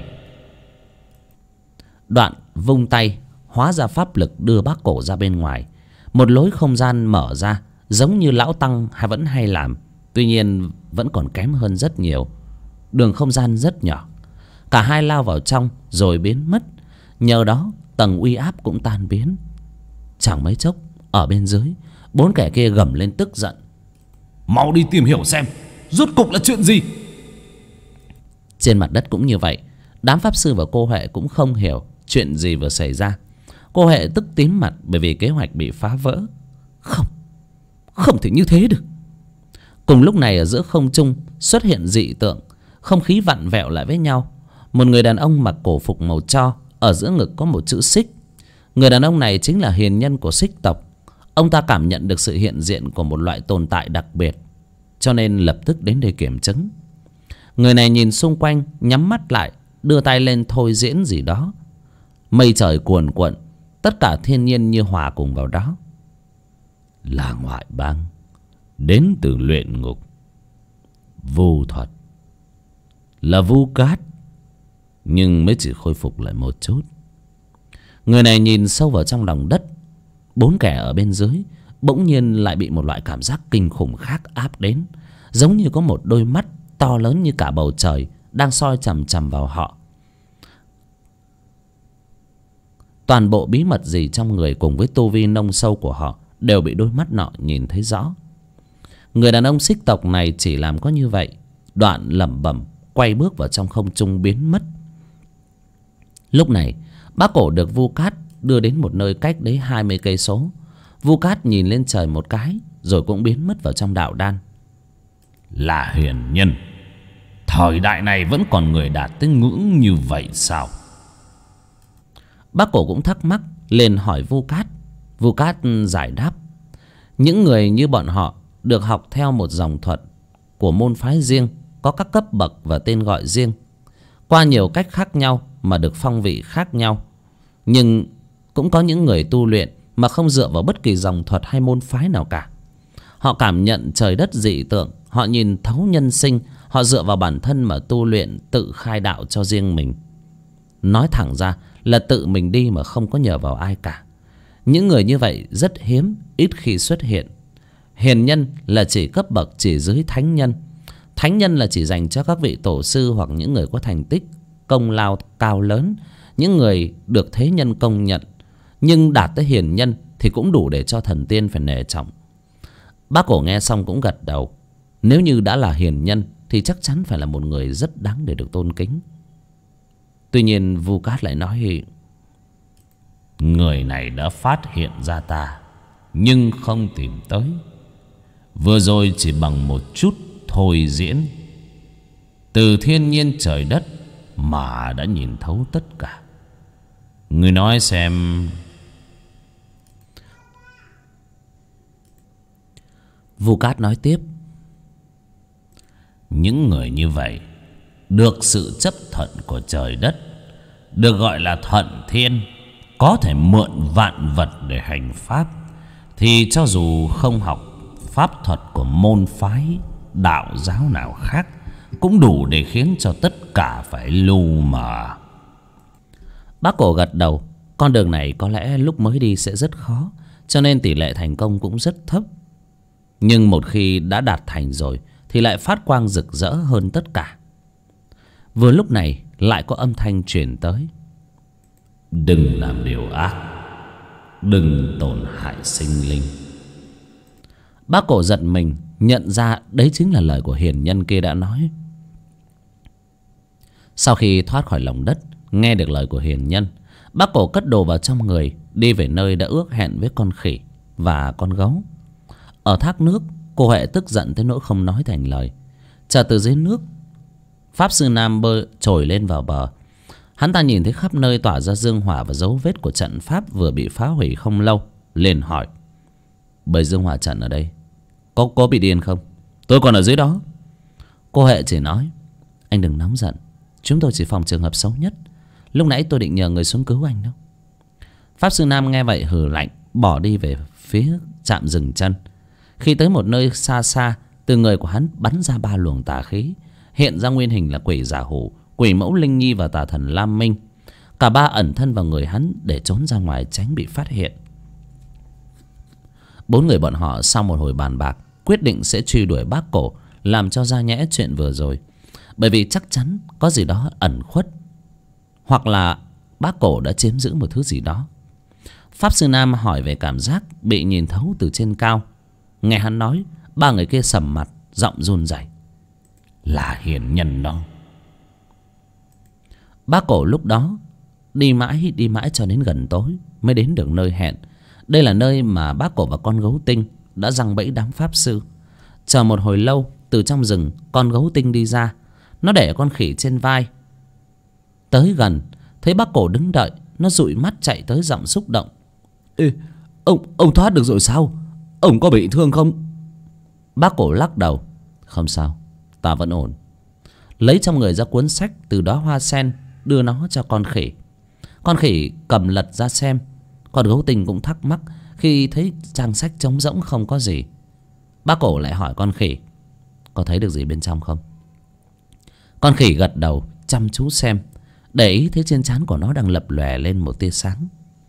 Đoạn vung tay hóa ra pháp lực đưa Bác Cổ ra bên ngoài. Một lối không gian mở ra, giống như lão tăng vẫn hay làm, tuy nhiên vẫn còn kém hơn rất nhiều. Đường không gian rất nhỏ, cả hai lao vào trong rồi biến mất. Nhờ đó tầng uy áp cũng tan biến. Chẳng mấy chốc ở bên dưới, bốn kẻ kia gầm lên tức giận: Mau đi tìm hiểu xem rốt cục là chuyện gì. Trên mặt đất cũng như vậy. Đám pháp sư và cô Huệ cũng không hiểu chuyện gì vừa xảy ra. Cô Huệ tức tím mặt bởi vì kế hoạch bị phá vỡ. Không thể như thế được. Cùng lúc này ở giữa không trung xuất hiện dị tượng, không khí vặn vẹo lại với nhau. Một người đàn ông mặc cổ phục màu tro, ở giữa ngực có một chữ xích. Người đàn ông này chính là hiền nhân của Xích tộc. Ông ta cảm nhận được sự hiện diện của một loại tồn tại đặc biệt, cho nên lập tức đến đây kiểm chứng. Người này nhìn xung quanh, nhắm mắt lại, đưa tay lên thôi diễn gì đó. Mây trời cuồn cuộn, tất cả thiên nhiên như hòa cùng vào đó. Là ngoại bang, đến từ luyện ngục, vu thuật. Là Vu Cát, nhưng mới chỉ khôi phục lại một chút. Người này nhìn sâu vào trong lòng đất. Bốn kẻ ở bên dưới bỗng nhiên lại bị một loại cảm giác kinh khủng khác áp đến, giống như có một đôi mắt to lớn như cả bầu trời đang soi chằm chằm vào họ. Toàn bộ bí mật gì trong người cùng với tu vi nông sâu của họ đều bị đôi mắt nọ nhìn thấy rõ. Người đàn ông Xích tộc này chỉ làm có như vậy, đoạn lẩm bẩm quay bước vào trong không trung biến mất. Lúc này bác cổ được Vu Cát đưa đến một nơi cách đấy 20 cây số. Vu Cát nhìn lên trời một cái rồi cũng biến mất vào trong đạo đan. Là hiền nhân, thời đại này vẫn còn người đạt tới ngưỡng như vậy sao? Bác cổ cũng thắc mắc lên hỏi Vu Cát. Vu Cát giải đáp: những người như bọn họ được học theo một dòng thuật của môn phái riêng, có các cấp bậc và tên gọi riêng, qua nhiều cách khác nhau mà được phong vị khác nhau. Nhưng cũng có những người tu luyện mà không dựa vào bất kỳ dòng thuật hay môn phái nào cả. Họ cảm nhận trời đất dị tượng, họ nhìn thấu nhân sinh, họ dựa vào bản thân mà tu luyện, tự khai đạo cho riêng mình. Nói thẳng ra là tự mình đi mà không có nhờ vào ai cả. Những người như vậy rất hiếm, ít khi xuất hiện. Hiền nhân là chỉ cấp bậc chỉ dưới thánh nhân. Thánh nhân là chỉ dành cho các vị tổ sư hoặc những người có thành tích, công lao cao lớn, những người được thế nhân công nhận. Nhưng đạt tới hiền nhân thì cũng đủ để cho thần tiên phải nể trọng. Bác cổ nghe xong cũng gật đầu. Nếu như đã là hiền nhân thì chắc chắn phải là một người rất đáng để được tôn kính. Tuy nhiên Vu Cát lại nói: người này đã phát hiện ra ta nhưng không tìm tới. Vừa rồi chỉ bằng một chút thôi diễn, từ thiên nhiên trời đất mà đã nhìn thấu tất cả. Người nói xem. Vu Cát nói tiếp: những người như vậy được sự chấp thuận của trời đất, được gọi là thuận thiên, có thể mượn vạn vật để hành pháp, thì cho dù không học pháp thuật của môn phái đạo giáo nào khác cũng đủ để khiến cho tất cả phải lu mờ. Bác cổ gật đầu. Con đường này có lẽ lúc mới đi sẽ rất khó, cho nên tỷ lệ thành công cũng rất thấp. Nhưng một khi đã đạt thành rồi thì lại phát quang rực rỡ hơn tất cả. Vừa lúc này lại có âm thanh truyền tới: đừng làm điều ác, đừng tổn hại sinh linh. Bác cổ giật mình, nhận ra đấy chính là lời của hiền nhân kia đã nói. Sau khi thoát khỏi lòng đất, nghe được lời của hiền nhân, bác cổ cất đồ vào trong người, đi về nơi đã ước hẹn với con khỉ và con gấu. Ở thác nước, cô Huệ tức giận tới nỗi không nói thành lời. Chợt từ dưới nước, Pháp Sư Nam bơi trồi lên vào bờ. Hắn ta nhìn thấy khắp nơi tỏa ra dương hỏa và dấu vết của trận pháp vừa bị phá hủy không lâu, liền hỏi: bầy dương hỏa trận ở đây có bị điên không? Tôi còn ở dưới đó. Cô Huệ chỉ nói: anh đừng nóng giận, chúng tôi chỉ phòng trường hợp xấu nhất. Lúc nãy tôi định nhờ người xuống cứu anh đâu. Pháp Sư Nam nghe vậy hừ lạnh, bỏ đi về phía trạm dừng chân. Khi tới một nơi xa xa, từ người của hắn bắn ra 3 luồng tà khí, hiện ra nguyên hình là quỷ giả hủ, quỷ mẫu Linh Nhi và tà thần Lam Minh. Cả 3 ẩn thân vào người hắn để trốn ra ngoài tránh bị phát hiện. 4 người bọn họ sau một hồi bàn bạc quyết định sẽ truy đuổi bác cổ, làm cho ra nhẽ chuyện vừa rồi. Bởi vì chắc chắn có gì đó ẩn khuất, hoặc là bác cổ đã chiếm giữ một thứ gì đó. Pháp Sư Nam hỏi về cảm giác bị nhìn thấu từ trên cao. Nghe hắn nói, 3 người kia sầm mặt, giọng run rẩy: là hiền nhân đó. Bác cổ lúc đó đi mãi cho đến gần tối mới đến được nơi hẹn. Đây là nơi mà bác cổ và con gấu tinh đã giăng bẫy đám pháp sư. Chờ một hồi lâu, từ trong rừng con gấu tinh đi ra. Nó để con khỉ trên vai. Tới gần, thấy bác cổ đứng đợi, nó dụi mắt chạy tới, giọng xúc động: Ê, ông thoát được rồi sao? Ông có bị thương không? Bác cổ lắc đầu: không sao, ta vẫn ổn. Lấy trong người ra cuốn sách từ đóa hoa sen, đưa nó cho con khỉ. Con khỉ cầm lật ra xem. Con gấu tinh cũng thắc mắc khi thấy trang sách trống rỗng không có gì. Bác cổ lại hỏi con khỉ: có thấy được gì bên trong không? Con khỉ gật đầu, chăm chú xem, để ý thấy trên trán của nó đang lập lòe lên một tia sáng.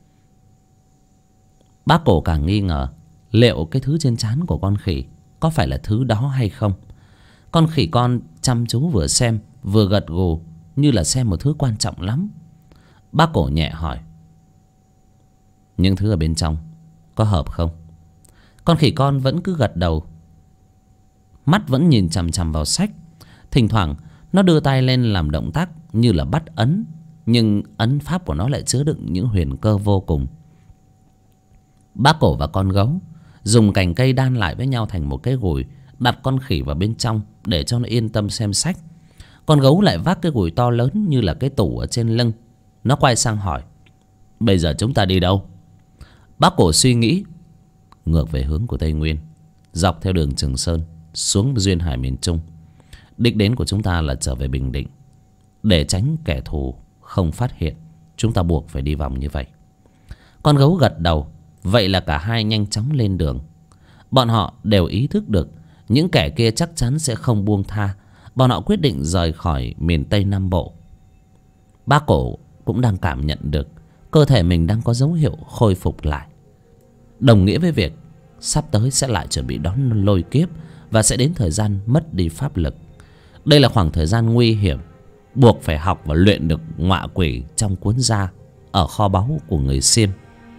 Bác cổ càng nghi ngờ liệu cái thứ trên trán của con khỉ có phải là thứ đó hay không. Con khỉ con chăm chú vừa xem vừa gật gù, như là xem một thứ quan trọng lắm. Bác cổ nhẹ hỏi: những thứ ở bên trong có hợp không? Con khỉ con vẫn cứ gật đầu, mắt vẫn nhìn chằm chằm vào sách. Thỉnh thoảng Nó đưa tay lên làm động tác như là bắt ấn, nhưng ấn pháp của nó lại chứa đựng những huyền cơ vô cùng. Bác Cổ và con gấu dùng cành cây đan lại với nhau thành một cái gùi, đặt con khỉ vào bên trong để cho nó yên tâm xem sách. Con gấu lại vác cái gùi to lớn như là cái tủ ở trên lưng. Nó quay sang hỏi: bây giờ chúng ta đi đâu? Bác Cổ suy nghĩ: ngược về hướng của Tây Nguyên, dọc theo đường Trường Sơn xuống duyên hải miền Trung. Đích đến của chúng ta là trở về Bình Định. Để tránh kẻ thù không phát hiện, chúng ta buộc phải đi vòng như vậy. Con gấu gật đầu. Vậy là cả hai nhanh chóng lên đường. Bọn họ đều ý thức được những kẻ kia chắc chắn sẽ không buông tha. Bọn họ quyết định rời khỏi miền Tây Nam Bộ. Bác Cổ cũng đang cảm nhận được cơ thể mình đang có dấu hiệu khôi phục lại, đồng nghĩa với việc sắp tới sẽ lại chuẩn bị đón lôi kiếp và sẽ đến thời gian mất đi pháp lực. Đây là khoảng thời gian nguy hiểm, buộc phải học và luyện được ngọa quỷ trong cuốn gia ở kho báu của người Xiêm.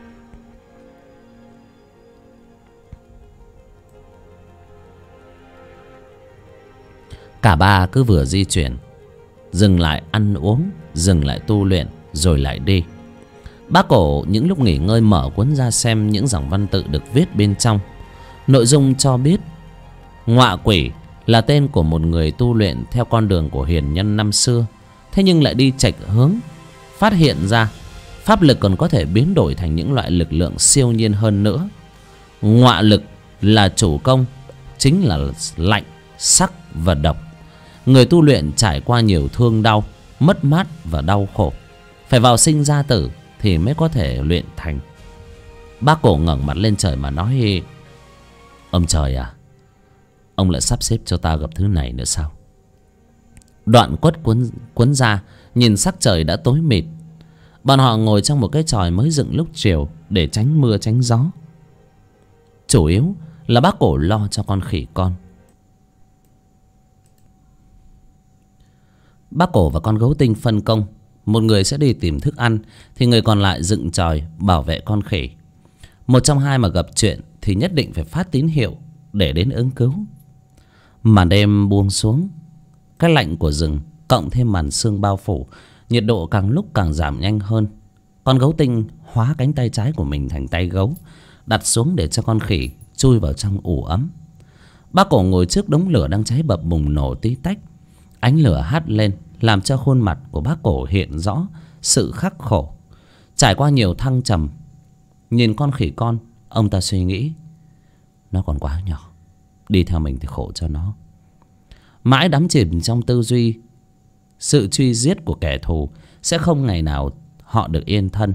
Cả ba cứ vừa di chuyển, dừng lại ăn uống, dừng lại tu luyện, rồi lại đi. Bác Cổ những lúc nghỉ ngơi mở cuốn ra xem những dòng văn tự được viết bên trong. Nội dung cho biết ngọa quỷ là tên của một người tu luyện theo con đường của hiền nhân năm xưa, thế nhưng lại đi chệch hướng, phát hiện ra pháp lực còn có thể biến đổi thành những loại lực lượng siêu nhiên hơn nữa. Ngọa lực là chủ công, chính là lạnh, sắc và độc. Người tu luyện trải qua nhiều thương đau, mất mát và đau khổ, phải vào sinh ra tử thì mới có thể luyện thành. Bác Cổ ngẩng mặt lên trời mà nói: ông trời à, ông lại sắp xếp cho ta gặp thứ này nữa sao? Đoạn quất cuốn ra, nhìn sắc trời đã tối mịt. Bọn họ ngồi trong một cái chòi mới dựng lúc chiều để tránh mưa tránh gió. Chủ yếu là bác Cổ lo cho con khỉ con. Bác Cổ và con gấu tinh phân công, một người sẽ đi tìm thức ăn thì người còn lại dựng chòi bảo vệ con khỉ. Một trong hai mà gặp chuyện thì nhất định phải phát tín hiệu để đến ứng cứu. Màn đêm buông xuống, cái lạnh của rừng cộng thêm màn sương bao phủ, nhiệt độ càng lúc càng giảm nhanh hơn. Con gấu tinh hóa cánh tay trái của mình thành tay gấu, đặt xuống để cho con khỉ chui vào trong ủ ấm. Bác Cổ ngồi trước đống lửa đang cháy bập bùng nổ tí tách. Ánh lửa hắt lên làm cho khuôn mặt của bác Cổ hiện rõ sự khắc khổ, trải qua nhiều thăng trầm. Nhìn con khỉ con, ông ta suy nghĩ: nó còn quá nhỏ, đi theo mình thì khổ cho nó. Mãi đắm chìm trong tư duy sự truy giết của kẻ thù, sẽ không ngày nào họ được yên thân.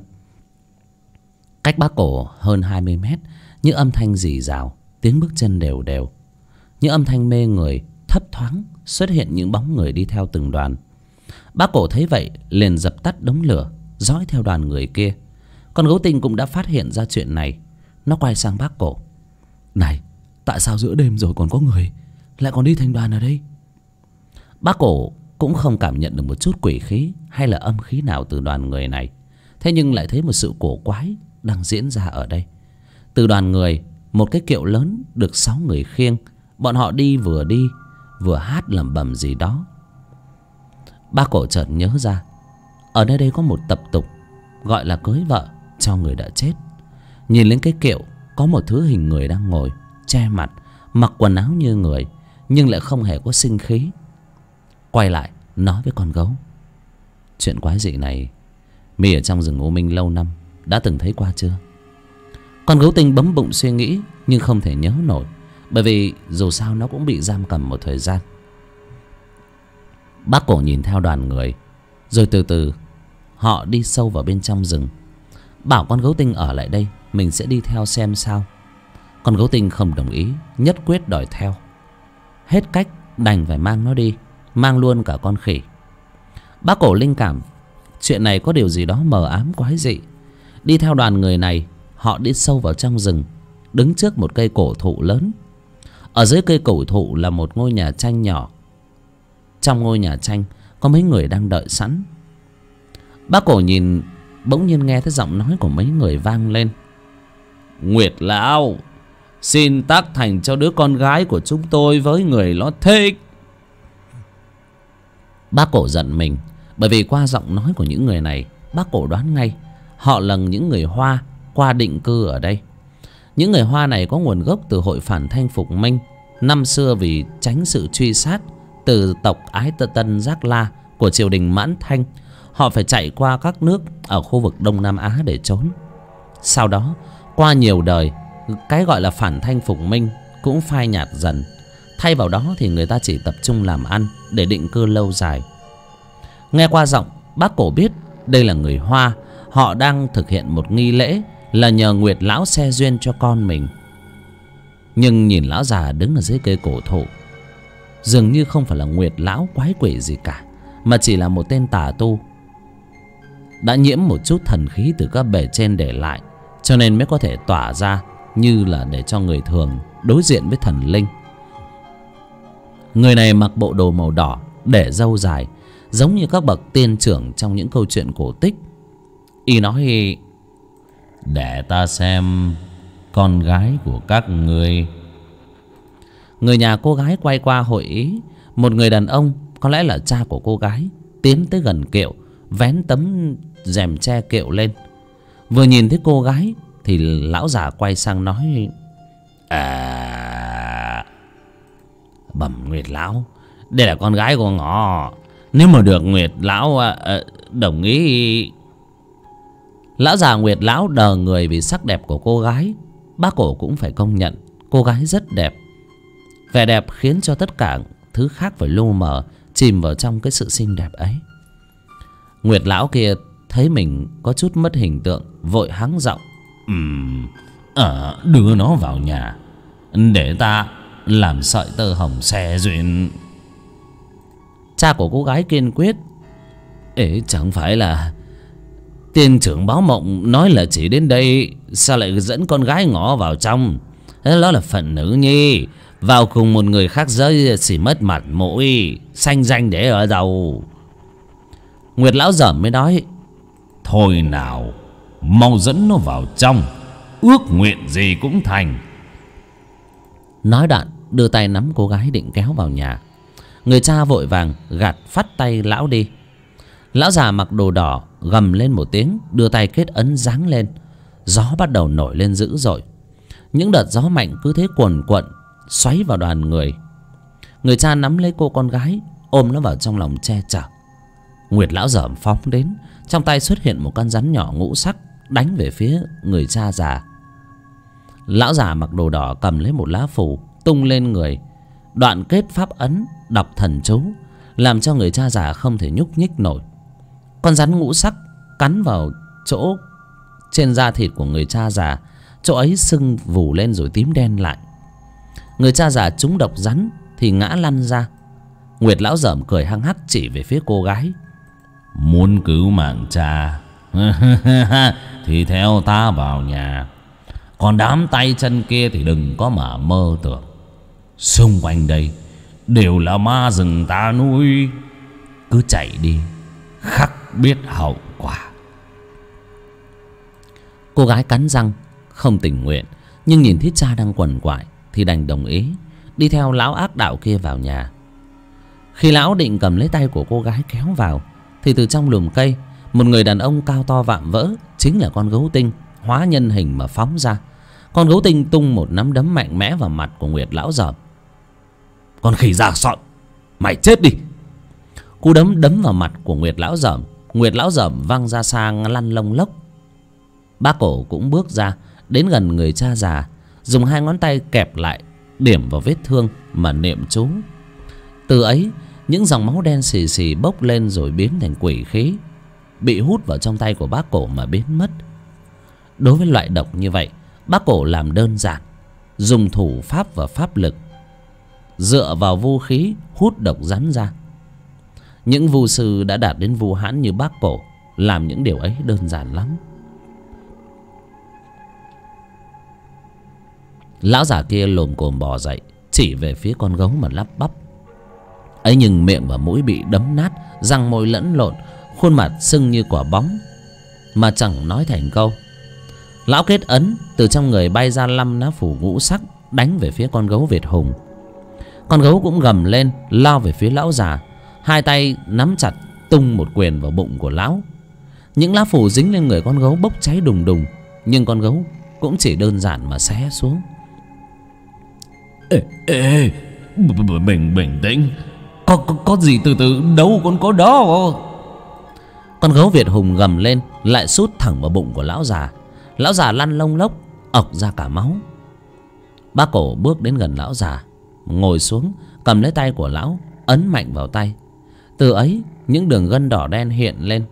Cách bác Cổ hơn 20 mét, những âm thanh rì rào, tiếng bước chân đều đều, những âm thanh mê người. Thấp thoáng xuất hiện những bóng người đi theo từng đoàn. Bác Cổ thấy vậy liền dập tắt đống lửa, dõi theo đoàn người kia. Con gấu tinh cũng đã phát hiện ra chuyện này. Nó quay sang bác Cổ: này, tại sao giữa đêm rồi còn có người lại còn đi thành đoàn ở đây? Bác Cổ cũng không cảm nhận được một chút quỷ khí hay là âm khí nào từ đoàn người này, thế nhưng lại thấy một sự cổ quái đang diễn ra ở đây. Từ đoàn người, một cái kiệu lớn được 6 người khiêng. Bọn họ đi vừa hát lẩm bẩm gì đó. Bác Cổ chợt nhớ ra, ở nơi đây có một tập tục gọi là cưới vợ cho người đã chết. Nhìn lên cái kiệu, có một thứ hình người đang ngồi, che mặt, mặc quần áo như người, nhưng lại không hề có sinh khí. Quay lại nói với con gấu: chuyện quái dị này mi ở trong rừng U Minh lâu năm đã từng thấy qua chưa? Con gấu tinh bấm bụng suy nghĩ nhưng không thể nhớ nổi, bởi vì dù sao nó cũng bị giam cầm một thời gian. Bác Cổ nhìn theo đoàn người, rồi từ từ họ đi sâu vào bên trong rừng. Bảo con gấu tinh ở lại đây, mình sẽ đi theo xem sao. Con gấu tinh không đồng ý, nhất quyết đòi theo. Hết cách đành phải mang nó đi, mang luôn cả con khỉ. Bác Cổ linh cảm chuyện này có điều gì đó mờ ám quái dị. Đi theo đoàn người này, họ đi sâu vào trong rừng, đứng trước một cây cổ thụ lớn. Ở dưới cây cổ thụ là một ngôi nhà tranh nhỏ. Trong ngôi nhà tranh có mấy người đang đợi sẵn. Bác Cổ nhìn, bỗng nhiên nghe thấy giọng nói của mấy người vang lên: Nguyệt lão, xin tác thành cho đứa con gái của chúng tôi với người nó thích. Bác Cổ giận mình, bởi vì qua giọng nói của những người này, bác Cổ đoán ngay họ là những người Hoa qua định cư ở đây. Những người Hoa này có nguồn gốc từ hội phản thanh phục minh. Năm xưa vì tránh sự truy sát từ tộc Ái Tân Giác La của triều đình Mãn Thanh, họ phải chạy qua các nước ở khu vực Đông Nam Á để trốn. Sau đó qua nhiều đời, cái gọi là phản thanh phục minh cũng phai nhạt dần. Thay vào đó thì người ta chỉ tập trung làm ăn để định cư lâu dài. Nghe qua giọng, bác Cổ biết đây là người Hoa. Họ đang thực hiện một nghi lễ là nhờ Nguyệt Lão xe duyên cho con mình. Nhưng nhìn lão già đứng ở dưới cây cổ thụ, dường như không phải là Nguyệt Lão quái quỷ gì cả, mà chỉ là một tên tà tu đã nhiễm một chút thần khí từ các bề trên để lại, cho nên mới có thể tỏa ra như là để cho người thường đối diện với thần linh. Người này mặc bộ đồ màu đỏ, để râu dài, giống như các bậc tiên trưởng trong những câu chuyện cổ tích. Y nói: để ta xem con gái của các ngươi. Người nhà cô gái quay qua hội ý. Một người đàn ông, có lẽ là cha của cô gái, tiến tới gần kiệu, vén tấm rèm che kiệu lên. Vừa nhìn thấy cô gái thì lão già quay sang nói: Bẩm Nguyệt Lão, đây là con gái của ngọ. Nếu mà được Nguyệt Lão đồng ý. Lão già Nguyệt Lão đờ người vì sắc đẹp của cô gái. Bác Cổ cũng phải công nhận cô gái rất đẹp. Vẻ đẹp khiến cho tất cả thứ khác phải lu mờ, chìm vào trong cái sự xinh đẹp ấy. Nguyệt Lão kia thấy mình có chút mất hình tượng, vội hắng giọng: đưa nó vào nhà để ta làm sợi tơ hồng xe duyên. Cha của cô gái kiên quyết: Chẳng phải là tiên trưởng báo mộng nói là chỉ đến đây, sao lại dẫn con gái ngõ vào trong? Đó là phận nữ nhi, vào cùng một người khác giới chỉ mất mặt mũi, sanh danh để ở đâu. Nguyệt Lão giởm mới nói: thôi nào, mau dẫn nó vào trong, ước nguyện gì cũng thành. Nói đoạn đưa tay nắm cô gái định kéo vào nhà. Người cha vội vàng gạt phắt tay lão đi. Lão già mặc đồ đỏ gầm lên một tiếng, đưa tay kết ấn giáng lên. Gió bắt đầu nổi lên dữ dội. Những đợt gió mạnh cứ thế cuồn cuộn xoáy vào đoàn người. Người cha nắm lấy cô con gái, ôm nó vào trong lòng che chở. Nguyệt Lão giởm phóng đến, trong tay xuất hiện một con rắn nhỏ ngũ sắc, đánh về phía người cha già. Lão già mặc đồ đỏ cầm lấy một lá phù tung lên người, đoạn kết pháp ấn, đọc thần chú, làm cho người cha già không thể nhúc nhích nổi. Con rắn ngũ sắc cắn vào chỗ trên da thịt của người cha già, chỗ ấy sưng vù lên rồi tím đen lại. Người cha già trúng độc rắn thì ngã lăn ra. Nguyệt Lão giởm cười hăng hắc chỉ về phía cô gái: muốn cứu mạng cha thì theo ta vào nhà. Còn đám tay chân kia thì đừng có mà mơ tưởng. Xung quanh đây đều là ma rừng ta nuôi. Cứ chạy đi, khắc biết hậu quả. Cô gái cắn răng không tình nguyện, nhưng nhìn thấy cha đang quằn quại thì đành đồng ý, đi theo lão ác đạo kia vào nhà. Khi lão định cầm lấy tay của cô gái kéo vào thì từ trong lùm cây, một người đàn ông cao to vạm vỡ, chính là con gấu tinh hóa nhân hình mà phóng ra. Con gấu tinh tung một nắm đấm mạnh mẽ vào mặt của Nguyệt Lão giởm. Con khỉ già sọn, mày chết đi! Cú đấm đấm vào mặt của Nguyệt Lão giởm, Nguyệt Lão giởm văng ra xa lăn lông lốc. Bác Cổ cũng bước ra đến gần người cha già, dùng hai ngón tay kẹp lại, điểm vào vết thương mà niệm chú. Từ ấy những dòng máu đen xì xì bốc lên rồi biến thành quỷ khí, bị hút vào trong tay của bác Cổ mà biến mất. Đối với loại độc như vậy, bác Cổ làm đơn giản, dùng thủ pháp và pháp lực, dựa vào vu khí hút độc rắn ra. Những vu sư đã đạt đến vu hãn như bác Cổ làm những điều ấy đơn giản lắm. Lão già kia lồm cồm bò dậy, chỉ về phía con gấu mà lắp bắp. Ấy nhưng miệng và mũi bị đấm nát, răng môi lẫn lộn, khuôn mặt sưng như quả bóng, mà chẳng nói thành câu. Lão kết ấn, từ trong người bay ra 5 lá phù ngũ sắc, đánh về phía con gấu Việt hùng. Con gấu cũng gầm lên lao về phía lão già. Hai tay nắm chặt tung một quyền vào bụng của lão. Những lá phù dính lên người con gấu bốc cháy đùng đùng, nhưng con gấu cũng chỉ đơn giản mà xé xuống. Ê, bình tĩnh. Có gì từ từ, đâu còn có đó. Con gấu Việt Hùng gầm lên, lại sút thẳng vào bụng của lão già. Lão già lăn lông lốc, ọc ra cả máu. Bác Cổ bước đến gần lão già, ngồi xuống, cầm lấy tay của lão, ấn mạnh vào tay. Từ ấy những đường gân đỏ đen hiện lên.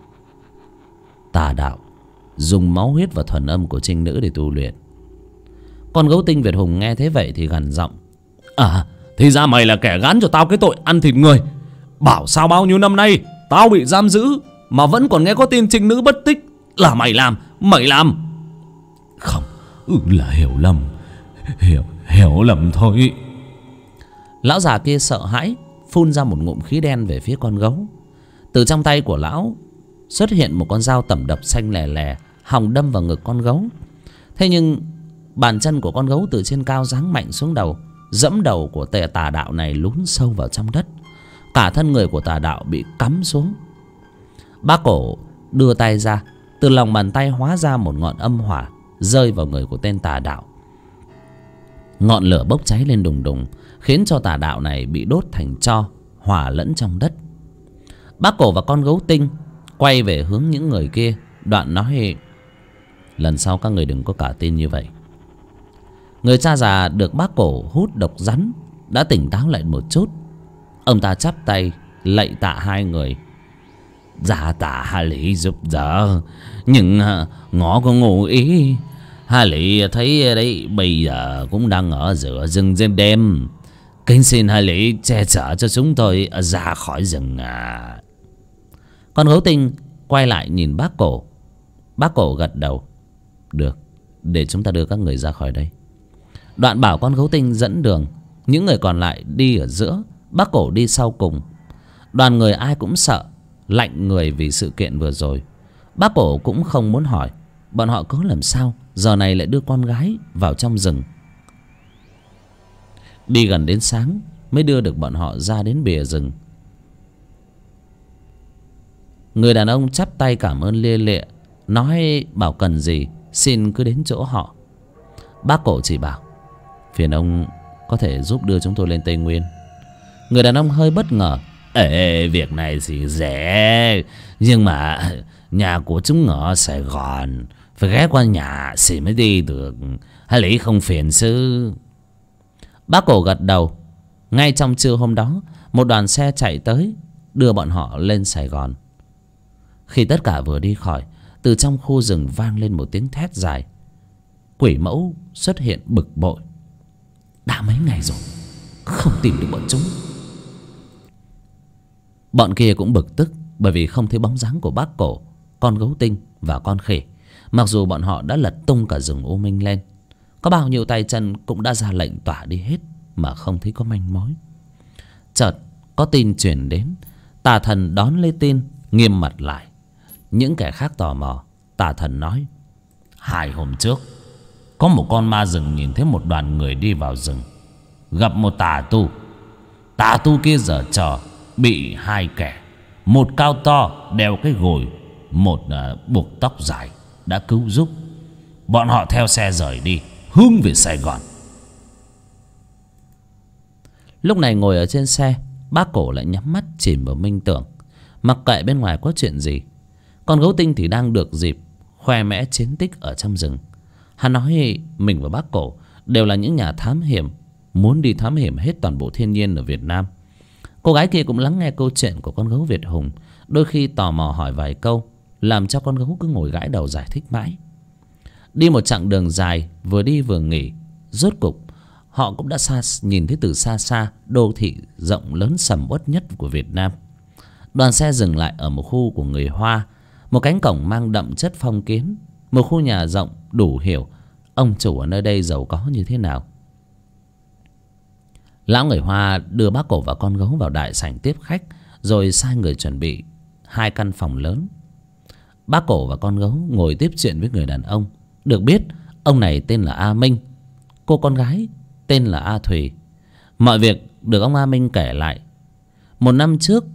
Tà đạo dùng máu huyết và thuần âm của trinh nữ để tu luyện. Con gấu tinh Việt Hùng nghe thế vậy thì gằn giọng: Thì ra mày là kẻ gán cho tao cái tội ăn thịt người. Bảo sao bao nhiêu năm nay tao bị giam giữ mà vẫn còn nghe có tin trinh nữ bất tích. Là mày làm. Không, là hiểu lầm. Hiểu lầm thôi. Lão già kia sợ hãi, phun ra một ngụm khí đen về phía con gấu. Từ trong tay của lão xuất hiện một con dao tẩm độc xanh lè lè, hòng đâm vào ngực con gấu. Thế nhưng bàn chân của con gấu từ trên cao giáng mạnh xuống đầu, dẫm đầu của tà đạo này lún sâu vào trong đất. Cả thân người của tà đạo bị cắm xuống. Bác Cổ đưa tay ra, từ lòng bàn tay hóa ra một ngọn âm hỏa rơi vào người của tên tà đạo. Ngọn lửa bốc cháy lên đùng đùng, khiến cho tà đạo này bị đốt thành tro, hòa lẫn trong đất. Bác Cổ và con gấu tinh quay về hướng những người kia, đoạn nói: lần sau các người đừng có cả tin như vậy. Người cha già được bác Cổ hút độc rắn đã tỉnh táo lại một chút. Ông ta chắp tay lạy tạ hai người: Dạ tạ Hà Lý giúp đỡ, nhưng ngõ có ngụ ý. Hà Lý thấy đấy, bây giờ cũng đang ở giữa rừng đêm. Kính xin Hà Lý che chở cho chúng tôi ra khỏi rừng Con gấu tinh quay lại nhìn bác Cổ. Bác Cổ gật đầu: được, để chúng ta đưa các người ra khỏi đây. Đoạn bảo con gấu tinh dẫn đường, những người còn lại đi ở giữa, bác Cổ đi sau cùng. Đoàn người ai cũng sợ, lạnh người vì sự kiện vừa rồi. Bác Cổ cũng không muốn hỏi bọn họ có làm sao giờ này lại đưa con gái vào trong rừng. Đi gần đến sáng mới đưa được bọn họ ra đến bìa rừng. Người đàn ông chắp tay cảm ơn lia lịa, nói bảo cần gì xin cứ đến chỗ họ. Bác Cổ chỉ bảo: phiền ông có thể giúp đưa chúng tôi lên Tây Nguyên. Người đàn ông hơi bất ngờ: việc này thì dễ, nhưng mà nhà của chúng ở Sài Gòn, phải ghé qua nhà thì mới đi được. Hay lý không phiền sư? Bác Cổ gật đầu. Ngay trong trưa hôm đó, một đoàn xe chạy tới đưa bọn họ lên Sài Gòn. Khi tất cả vừa đi khỏi, từ trong khu rừng vang lên một tiếng thét dài. Quỷ mẫu xuất hiện bực bội: đã mấy ngày rồi không tìm được bọn chúng. Bọn kia cũng bực tức bởi vì không thấy bóng dáng của bác Cổ, con gấu tinh và con khỉ. Mặc dù bọn họ đã lật tung cả rừng U Minh lên, có bao nhiêu tay chân cũng đã ra lệnh tỏa đi hết mà không thấy có manh mối. Chợt có tin truyền đến. Tà thần đón lấy tin, nghiêm mặt lại. Những kẻ khác tò mò. Tà thần nói: 2 hôm trước có một con ma rừng nhìn thấy một đoàn người đi vào rừng, gặp một tà tu. Tà tu kia giở trò, bị 2 kẻ, một cao to đeo cái gồi, một buộc tóc dài, đã cứu giúp. Bọn họ theo xe rời đi hướng về Sài Gòn. Lúc này ngồi ở trên xe, bác Cổ lại nhắm mắt chìm vào minh tưởng, mặc kệ bên ngoài có chuyện gì. Con gấu tinh thì đang được dịp khoe mẽ chiến tích ở trong rừng. Hắn nói mình và bác Cổ đều là những nhà thám hiểm, muốn đi thám hiểm hết toàn bộ thiên nhiên ở Việt Nam. Cô gái kia cũng lắng nghe câu chuyện của con gấu Việt Hùng, đôi khi tò mò hỏi vài câu, làm cho con gấu cứ ngồi gãi đầu giải thích mãi. Đi một chặng đường dài, vừa đi vừa nghỉ, rốt cục họ cũng đã nhìn thấy từ xa xa đô thị rộng lớn sầm uất nhất của Việt Nam. Đoàn xe dừng lại ở một khu của người Hoa, một cánh cổng mang đậm chất phong kiến, một khu nhà rộng đủ hiểu ông chủ ở nơi đây giàu có như thế nào. Lão người Hoa đưa bác Cổ và con gấu vào đại sảnh tiếp khách, rồi sai người chuẩn bị 2 căn phòng lớn. Bác Cổ và con gấu ngồi tiếp chuyện với người đàn ông. Được biết ông này tên là A Minh, cô con gái tên là A Thùy. Mọi việc được ông A Minh kể lại. 1 năm trước,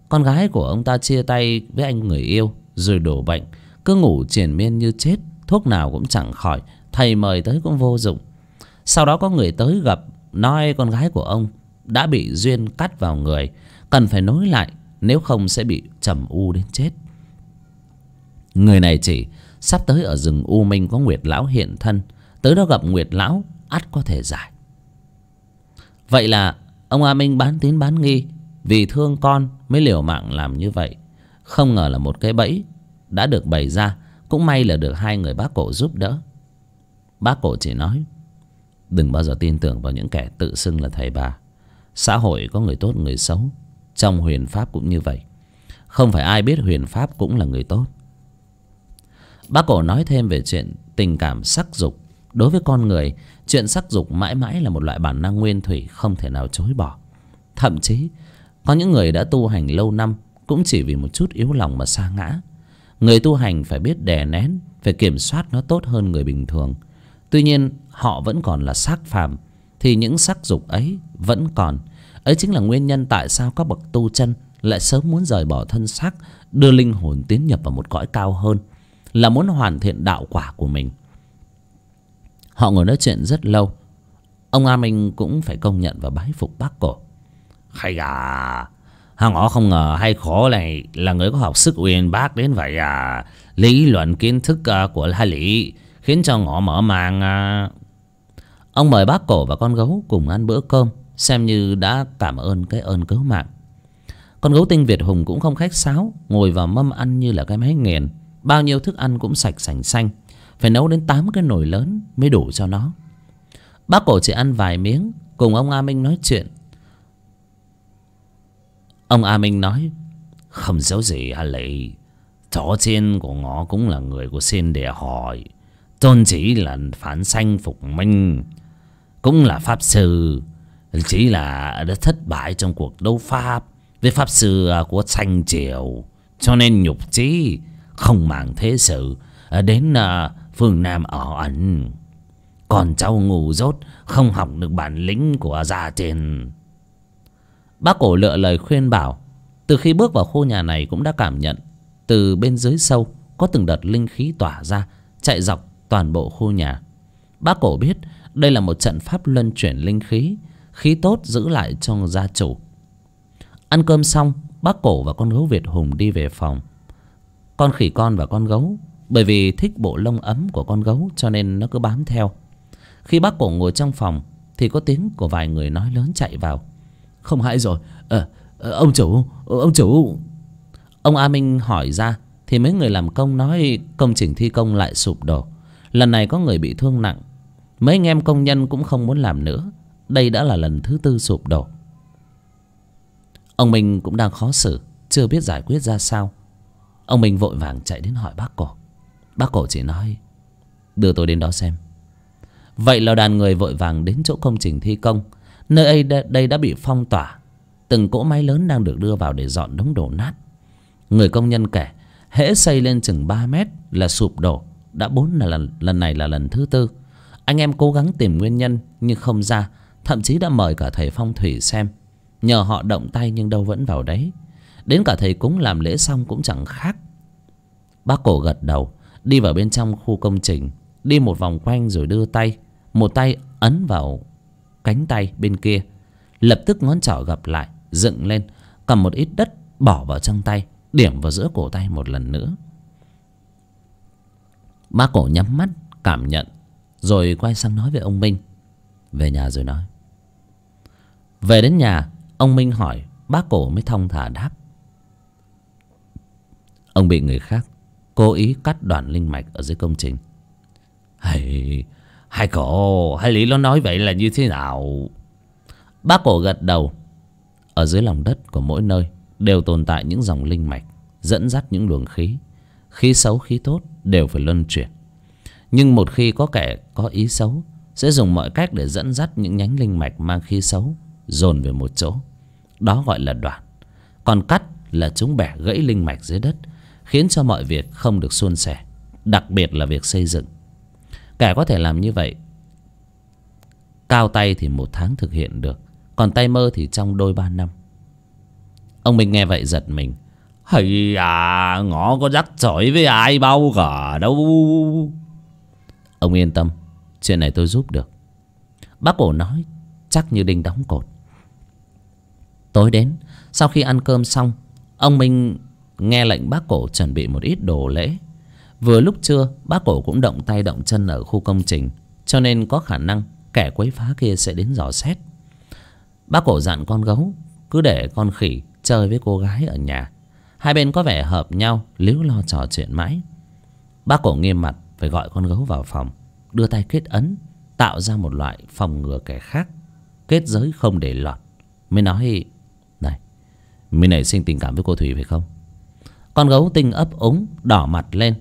con gái của ông ta chia tay với anh người yêu rồi đổ bệnh, cứ ngủ triền miên như chết, thuốc nào cũng chẳng khỏi, thầy mời tới cũng vô dụng. Sau đó có người tới gặp, nói con gái của ông đã bị duyên cắt vào người, cần phải nối lại, nếu không sẽ bị trầm u đến chết. Người này chỉ sắp tới ở rừng U Minh có Nguyệt lão hiện thân, tới đó gặp Nguyệt lão ắt có thể giải. Vậy là ông A Minh bán tín bán nghi, vì thương con mới liều mạng làm như vậy. Không ngờ là một cái bẫy đã được bày ra. Cũng may là được hai người bác cổ giúp đỡ. Bác cổ chỉ nói: đừng bao giờ tin tưởng vào những kẻ tự xưng là thầy bà. Xã hội có người tốt người xấu, trong huyền pháp cũng như vậy. Không phải ai biết huyền pháp cũng là người tốt. Bác cổ nói thêm về chuyện tình cảm sắc dục. Đối với con người, chuyện sắc dục mãi mãi là một loại bản năng nguyên thủy, không thể nào chối bỏ. Thậm chí có những người đã tu hành lâu năm cũng chỉ vì một chút yếu lòng mà sa ngã. Người tu hành phải biết đè nén, phải kiểm soát nó tốt hơn người bình thường. Tuy nhiên họ vẫn còn là xác phàm, thì những sắc dục ấy vẫn còn. Ấy chính là nguyên nhân tại sao các bậc tu chân lại sớm muốn rời bỏ thân xác, đưa linh hồn tiến nhập vào một cõi cao hơn, là muốn hoàn thiện đạo quả của mình. Họ ngồi nói chuyện rất lâu. Ông A Minh cũng phải công nhận và bái phục bác cổ. Hay à, họ không ngờ hay khổ này là người có học sức uyên bác đến vậy à. Lý luận kiến thức của hai lý khiến cho họ mở màng à. Ông mời bác cổ và con gấu cùng ăn bữa cơm, xem như đã cảm ơn cái ơn cứu mạng. Con gấu tinh Việt Hùng cũng không khách sáo, ngồi vào mâm ăn như là cái máy nghiền. Bao nhiêu thức ăn cũng sạch sành xanh, phải nấu đến 8 cái nồi lớn mới đủ cho nó. Bác cổ chỉ ăn vài miếng, cùng ông A Minh nói chuyện. Ông A Minh nói: không giấu gì hả Lị, tổ tiên của họ cũng là người của Xin Địa Hội, tôn chỉ là phản sanh phục minh, cũng là pháp sư, chỉ là đã thất bại trong cuộc đấu pháp với pháp sư của Thanh Triều, cho nên nhục chí không màng thế sự, đến phương Nam ở ẩn. Còn cháu ngu dốt không học được bản lĩnh của gia tiền. Bác cổ lựa lời khuyên bảo. Từ khi bước vào khu nhà này cũng đã cảm nhận từ bên dưới sâu có từng đợt linh khí tỏa ra, chạy dọc toàn bộ khu nhà. Bác cổ biết đây là một trận pháp luân chuyển linh khí, khí tốt giữ lại cho gia chủ. Ăn cơm xong, bác cổ và con gấu Việt Hùng đi về phòng. Con khỉ con và con gấu bởi vì thích bộ lông ấm của con gấu cho nên nó cứ bám theo. Khi bác cổ ngồi trong phòng thì có tiếng của vài người nói lớn chạy vào. Không hay rồi, ông chủ. Ông A Minh hỏi ra thì mấy người làm công nói công trình thi công lại sụp đổ. Lần này có người bị thương nặng. Mấy anh em công nhân cũng không muốn làm nữa. Đây đã là lần thứ 4 sụp đổ. Ông Minh cũng đang khó xử, chưa biết giải quyết ra sao. Ông Minh vội vàng chạy đến hỏi bác cổ. Bác cổ chỉ nói: đưa tôi đến đó xem. Vậy là đoàn người vội vàng đến chỗ công trình thi công. Nơi đây đã bị phong tỏa. Từng cỗ máy lớn đang được đưa vào để dọn đống đổ nát. Người công nhân kể hễ xây lên chừng 3 mét là sụp đổ. Đã 4 lần này là lần thứ 4. Anh em cố gắng tìm nguyên nhân nhưng không ra. Thậm chí đã mời cả thầy phong thủy xem, nhờ họ động tay nhưng đâu vẫn vào đấy. Đến cả thầy cúng làm lễ xong cũng chẳng khác. Bác cổ gật đầu, đi vào bên trong khu công trình, đi một vòng quanh rồi đưa tay. Một tay ấn vào cánh tay bên kia, lập tức ngón trỏ gập lại, dựng lên, cầm một ít đất bỏ vào trong tay, điểm vào giữa cổ tay một lần nữa. Bác cổ nhắm mắt cảm nhận, rồi quay sang nói với ông Minh. Về nhà rồi nói. Về đến nhà, ông Minh hỏi, bác cổ mới thong thả đáp. Ông bị người khác cố ý cắt đoạn linh mạch ở dưới công trình. Hai cổ, hai lý nó nói vậy là như thế nào? Bác cổ gật đầu. Ở dưới lòng đất của mỗi nơi đều tồn tại những dòng linh mạch dẫn dắt những luồng khí. Khí xấu khí tốt đều phải luân chuyển. Nhưng một khi có kẻ có ý xấu sẽ dùng mọi cách để dẫn dắt những nhánh linh mạch mang khí xấu dồn về một chỗ. Đó gọi là đoạn. Còn cắt là chúng bẻ gãy linh mạch dưới đất, khiến cho mọi việc không được suôn sẻ, đặc biệt là việc xây dựng. Kẻ có thể làm như vậy cao tay thì 1 tháng thực hiện được, còn tay mơ thì trong đôi 3 năm. Ông Minh nghe vậy giật mình. Hay à, ngõ có dắt chổi với ai bao cả đâu. Ông yên tâm, chuyện này tôi giúp được. Bác Cổ nói chắc như đinh đóng cột. Tối đến, sau khi ăn cơm xong, ông Minh nghe lệnh bác Cổ chuẩn bị một ít đồ lễ. Vừa lúc trưa, bác Cổ cũng động tay động chân ở khu công trình, cho nên có khả năng kẻ quấy phá kia sẽ đến dò xét. Bác Cổ dặn con gấu cứ để con khỉ chơi với cô gái ở nhà. Hai bên có vẻ hợp nhau, líu lo trò chuyện mãi. Bác Cổ nghiêm mặt phải gọi con gấu vào phòng, đưa tay kết ấn, tạo ra một loại phòng ngừa kẻ khác, kết giới không để lọt. Mới nói: này, mới nảy sinh tình cảm với cô Thủy phải không? Con gấu tinh ấp úng đỏ mặt lên.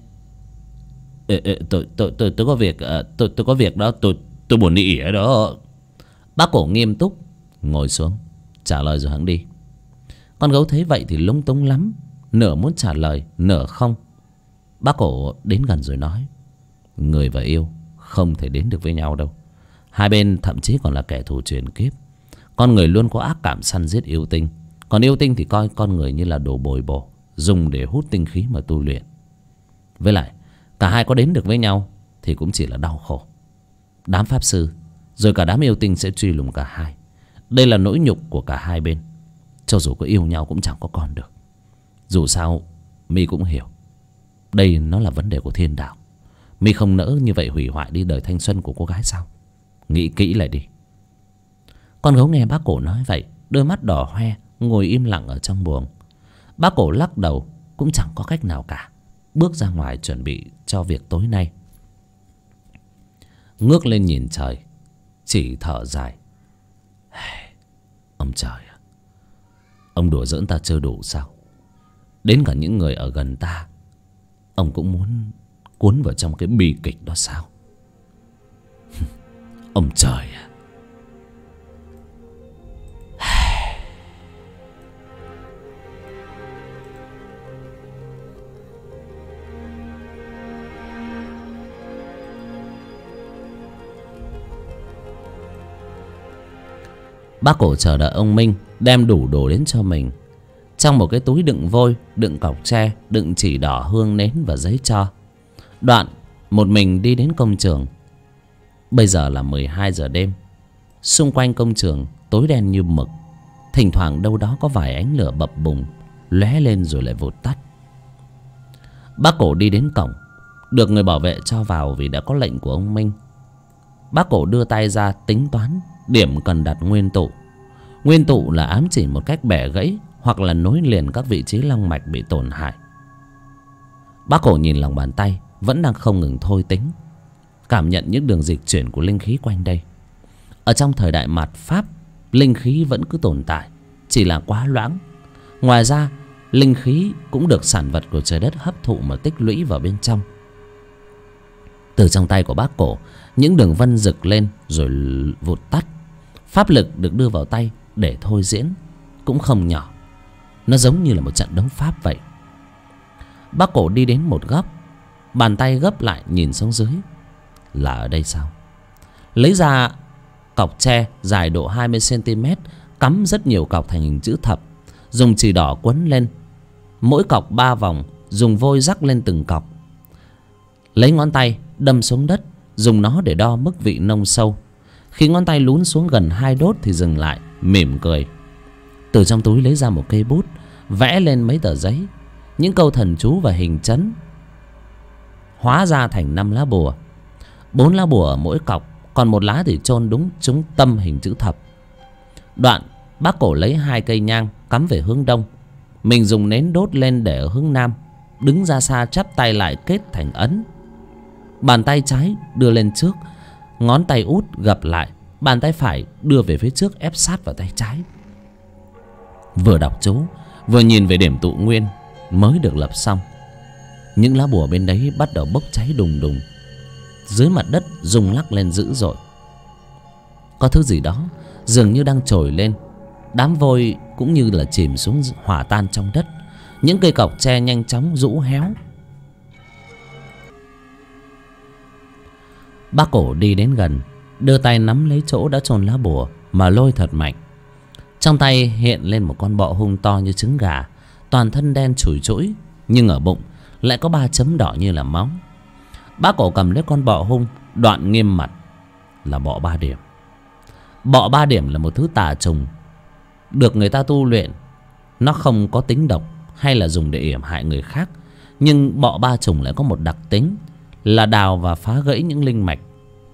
Tôi có việc, tôi có việc đó, tôi buồn đi ỉa đó. Bác Cổ nghiêm túc ngồi xuống trả lời rồi hẵng đi. Con gấu thấy vậy thì lúng túng lắm, nửa muốn trả lời nửa không. Bác Cổ đến gần rồi nói: người và yêu không thể đến được với nhau đâu. Hai bên thậm chí còn là kẻ thù truyền kiếp. Con người luôn có ác cảm săn giết yêu tinh, còn yêu tinh thì coi con người như là đồ bồi bổ, dùng để hút tinh khí mà tu luyện. Với lại cả hai có đến được với nhau thì cũng chỉ là đau khổ. Đám pháp sư rồi cả đám yêu tinh sẽ truy lùng cả hai. Đây là nỗi nhục của cả hai bên. Cho dù có yêu nhau cũng chẳng có con được. Dù sao mi cũng hiểu đây nó là vấn đề của thiên đạo. Mi không nỡ như vậy hủy hoại đi đời thanh xuân của cô gái sao? Nghĩ kỹ lại đi. Con gấu nghe bác Cổ nói vậy, đôi mắt đỏ hoe, ngồi im lặng ở trong buồng. Bác Cổ lắc đầu, cũng chẳng có cách nào cả, bước ra ngoài chuẩn bị cho việc tối nay. Ngước lên nhìn trời, chỉ thở dài. Ông trời à, ông đùa giỡn ta chưa đủ sao? Đến cả những người ở gần ta ông cũng muốn cuốn vào trong cái bi kịch đó sao? Ông trời à. Bác Cổ chờ đợi ông Minh đem đủ đồ đến cho mình. Trong một cái túi đựng vôi, đựng cọc tre, đựng chỉ đỏ, hương nến và giấy tro. Đoạn một mình đi đến công trường. Bây giờ là 12 giờ đêm. Xung quanh công trường tối đen như mực. Thỉnh thoảng đâu đó có vài ánh lửa bập bùng, lóe lên rồi lại vụt tắt. Bác Cổ đi đến cổng, được người bảo vệ cho vào vì đã có lệnh của ông Minh. Bác Cổ đưa tay ra tính toán điểm cần đặt nguyên tụ. Nguyên tụ là ám chỉ một cách bẻ gãy hoặc là nối liền các vị trí long mạch bị tổn hại. Bác Cổ nhìn lòng bàn tay vẫn đang không ngừng thôi tính, cảm nhận những đường dịch chuyển của linh khí quanh đây. Ở trong thời đại mạt Pháp, linh khí vẫn cứ tồn tại, chỉ là quá loãng. Ngoài ra, linh khí cũng được sản vật của trời đất hấp thụ mà tích lũy vào bên trong. Từ trong tay của bác Cổ, những đường vân rực lên rồi vụt tắt. Pháp lực được đưa vào tay để thôi diễn cũng không nhỏ. Nó giống như là một trận đấu pháp vậy. Bác Cổ đi đến một góc, bàn tay gấp lại nhìn xuống dưới. Là ở đây sao? Lấy ra cọc tre dài độ 20 cm, cắm rất nhiều cọc thành hình chữ thập, dùng chì đỏ quấn lên. Mỗi cọc 3 vòng, dùng vôi rắc lên từng cọc. Lấy ngón tay đâm xuống đất, dùng nó để đo mức vị nông sâu. Khi ngón tay lún xuống gần 2 đốt thì dừng lại, mỉm cười. Từ trong túi lấy ra một cây bút, vẽ lên mấy tờ giấy, những câu thần chú và hình chấn, hóa ra thành 5 lá bùa. 4 lá bùa ở mỗi cọc, còn một lá thì chôn đúng trúng tâm hình chữ thập. Đoạn bác Cổ lấy 2 cây nhang cắm về hướng đông, mình dùng nến đốt lên để ở hướng nam, đứng ra xa chắp tay lại kết thành ấn. Bàn tay trái đưa lên trước, ngón tay út gập lại, bàn tay phải đưa về phía trước ép sát vào tay trái. Vừa đọc chú vừa nhìn về điểm tụ nguyên mới được lập xong. Những lá bùa bên đấy bắt đầu bốc cháy đùng đùng. Dưới mặt đất rung lắc lên dữ dội. Có thứ gì đó dường như đang trồi lên. Đám vôi cũng như là chìm xuống hỏa tan trong đất. Những cây cọc tre nhanh chóng rũ héo. Bác Cổ đi đến gần, đưa tay nắm lấy chỗ đã chôn lá bùa mà lôi thật mạnh. Trong tay hiện lên một con bọ hung to như trứng gà, toàn thân đen chùi chũi, nhưng ở bụng lại có 3 chấm đỏ như là máu. Bác Cổ cầm lấy con bọ hung, đoạn nghiêm mặt: là bọ 3 điểm. Bọ 3 điểm là một thứ tà trùng được người ta tu luyện. Nó không có tính độc hay là dùng để yểm hại người khác, nhưng bọ 3 trùng lại có một đặc tính là đào và phá gãy những linh mạch.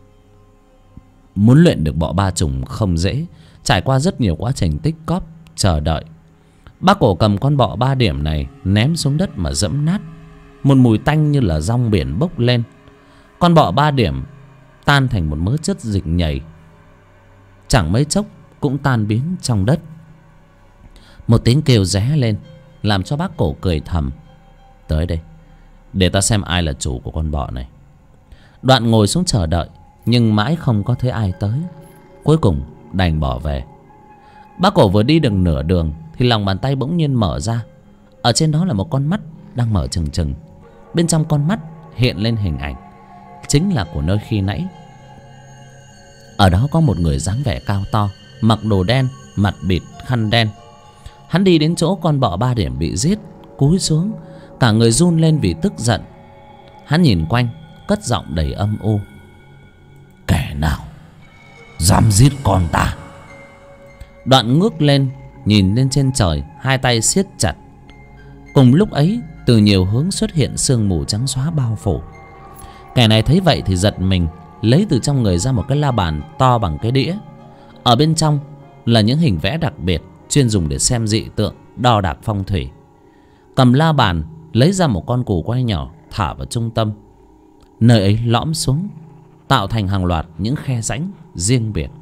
Muốn luyện được bọ 3 trùng không dễ, trải qua rất nhiều quá trình tích cóp, chờ đợi. Bác Cổ cầm con bọ 3 điểm này ném xuống đất mà dẫm nát. Một mùi tanh như là rong biển bốc lên. Con bọ 3 điểm tan thành một mớ chất dịch nhầy, chẳng mấy chốc cũng tan biến trong đất. Một tiếng kêu ré lên làm cho bác Cổ cười thầm: tới đây, để ta xem ai là chủ của con bọ này. Đoạn ngồi xuống chờ đợi, nhưng mãi không có thấy ai tới. Cuối cùng đành bỏ về. Bác Cổ vừa đi được nửa đường thì lòng bàn tay bỗng nhiên mở ra. Ở trên đó là một con mắt đang mở trừng trừng. Bên trong con mắt hiện lên hình ảnh chính là của nơi khi nãy. Ở đó có một người dáng vẻ cao to, mặc đồ đen, mặt bịt khăn đen. Hắn đi đến chỗ con bọ 3 điểm bị giết, cúi xuống, cả người run lên vì tức giận. Hắn nhìn quanh, cất giọng đầy âm u: kẻ nào dám giết con ta? Đoạn ngước lên, nhìn lên trên trời, hai tay siết chặt. Cùng lúc ấy, từ nhiều hướng xuất hiện sương mù trắng xóa bao phủ. Kẻ này thấy vậy thì giật mình, lấy từ trong người ra một cái la bàn to bằng cái đĩa. Ở bên trong là những hình vẽ đặc biệt chuyên dùng để xem dị tượng, đo đạc phong thủy. Cầm la bàn, lấy ra một con củ quay nhỏ, thả vào trung tâm. Nơi ấy lõm xuống, tạo thành hàng loạt những khe rãnh riêng biệt.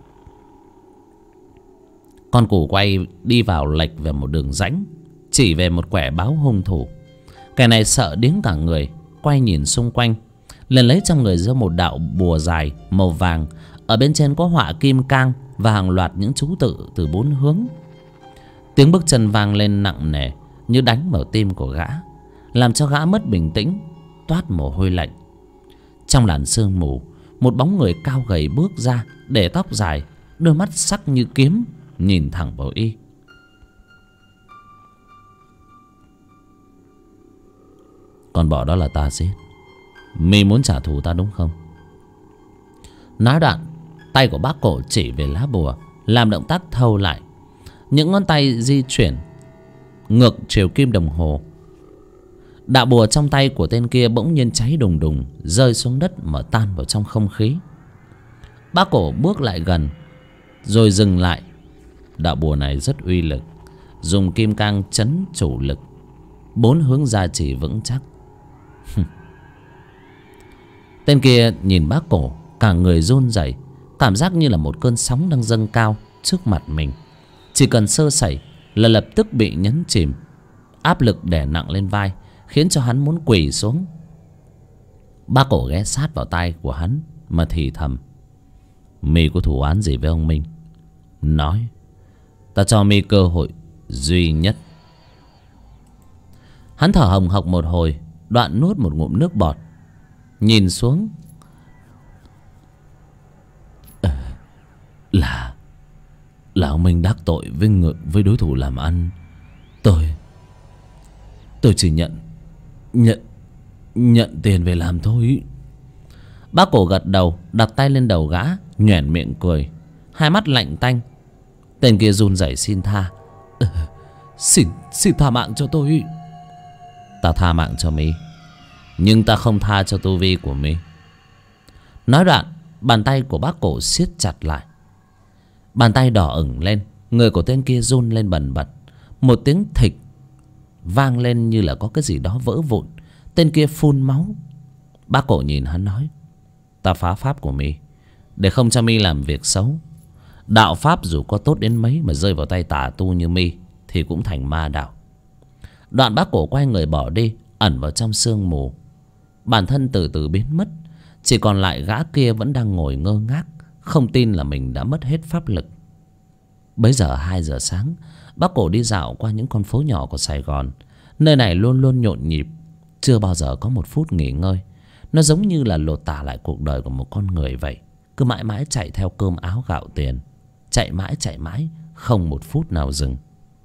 Con củ quay đi vào lệch về một đường rãnh, chỉ về một quẻ báo hung thủ. Kẻ này sợ điếng cả người, quay nhìn xung quanh, liền lấy trong người ra một đạo bùa dài màu vàng. Ở bên trên có họa kim cang và hàng loạt những chú tự từ 4 hướng. Tiếng bước chân vang lên nặng nề như đánh vào tim của gã, làm cho gã mất bình tĩnh, toát mồ hôi lạnh. Trong làn sương mù, một bóng người cao gầy bước ra, để tóc dài, đôi mắt sắc như kiếm, nhìn thẳng vào y. Con bọ đó là ta giết. Mi muốn trả thù ta đúng không? Nói đoạn, tay của bác Cổ chỉ về lá bùa, làm động tác thâu lại. Những ngón tay di chuyển ngược chiều kim đồng hồ. Đạo bùa trong tay của tên kia bỗng nhiên cháy đùng đùng, rơi xuống đất mà tan vào trong không khí. Bác Cổ bước lại gần, rồi dừng lại. Đạo bùa này rất uy lực, dùng kim cang chấn chủ lực, 4 hướng gia trì vững chắc. Tên kia nhìn bác Cổ, cả người run rẩy, cảm giác như là một cơn sóng đang dâng cao trước mặt mình. Chỉ cần sơ sẩy là lập tức bị nhấn chìm. Áp lực đè nặng lên vai, khiến cho hắn muốn quỳ xuống. Bác Cổ ghé sát vào tai của hắn mà thì thầm: Mi có thù oán gì với ông Minh? Nói, ta cho Mi cơ hội duy nhất. Hắn thở hồng hộc một hồi, đoạn nuốt một ngụm nước bọt, nhìn xuống. Là ông Minh đắc tội với đối thủ làm ăn. Tôi chỉ nhận tiền về làm thôi. Bác Cổ gật đầu, đặt tay lên đầu gã, nhoẻn miệng cười, hai mắt lạnh tanh. Tên kia run rẩy xin tha: Xin tha mạng cho tôi. Ta tha mạng cho mi, nhưng ta không tha cho tu vi của mi. Nói đoạn, bàn tay của bác Cổ siết chặt lại. Bàn tay đỏ ửng lên, người của tên kia run lên bần bật. Một tiếng thịch vang lên như là có cái gì đó vỡ vụn. Tên kia phun máu. Bác Cổ nhìn hắn nói: Ta phá pháp của mi để không cho mi làm việc xấu. Đạo pháp dù có tốt đến mấy mà rơi vào tay tà tu như mi thì cũng thành ma đạo. Đoạn bác Cổ quay người bỏ đi, ẩn vào trong sương mù. Bản thân từ từ biến mất, chỉ còn lại gã kia vẫn đang ngồi ngơ ngác, không tin là mình đã mất hết pháp lực. Bấy giờ 2 giờ sáng, bác Cổ đi dạo qua những con phố nhỏ của Sài Gòn. Nơi này luôn luôn nhộn nhịp, chưa bao giờ có một phút nghỉ ngơi. Nó giống như là lột tả lại cuộc đời của một con người vậy, cứ mãi mãi chạy theo cơm áo gạo tiền, chạy mãi không một phút nào dừng.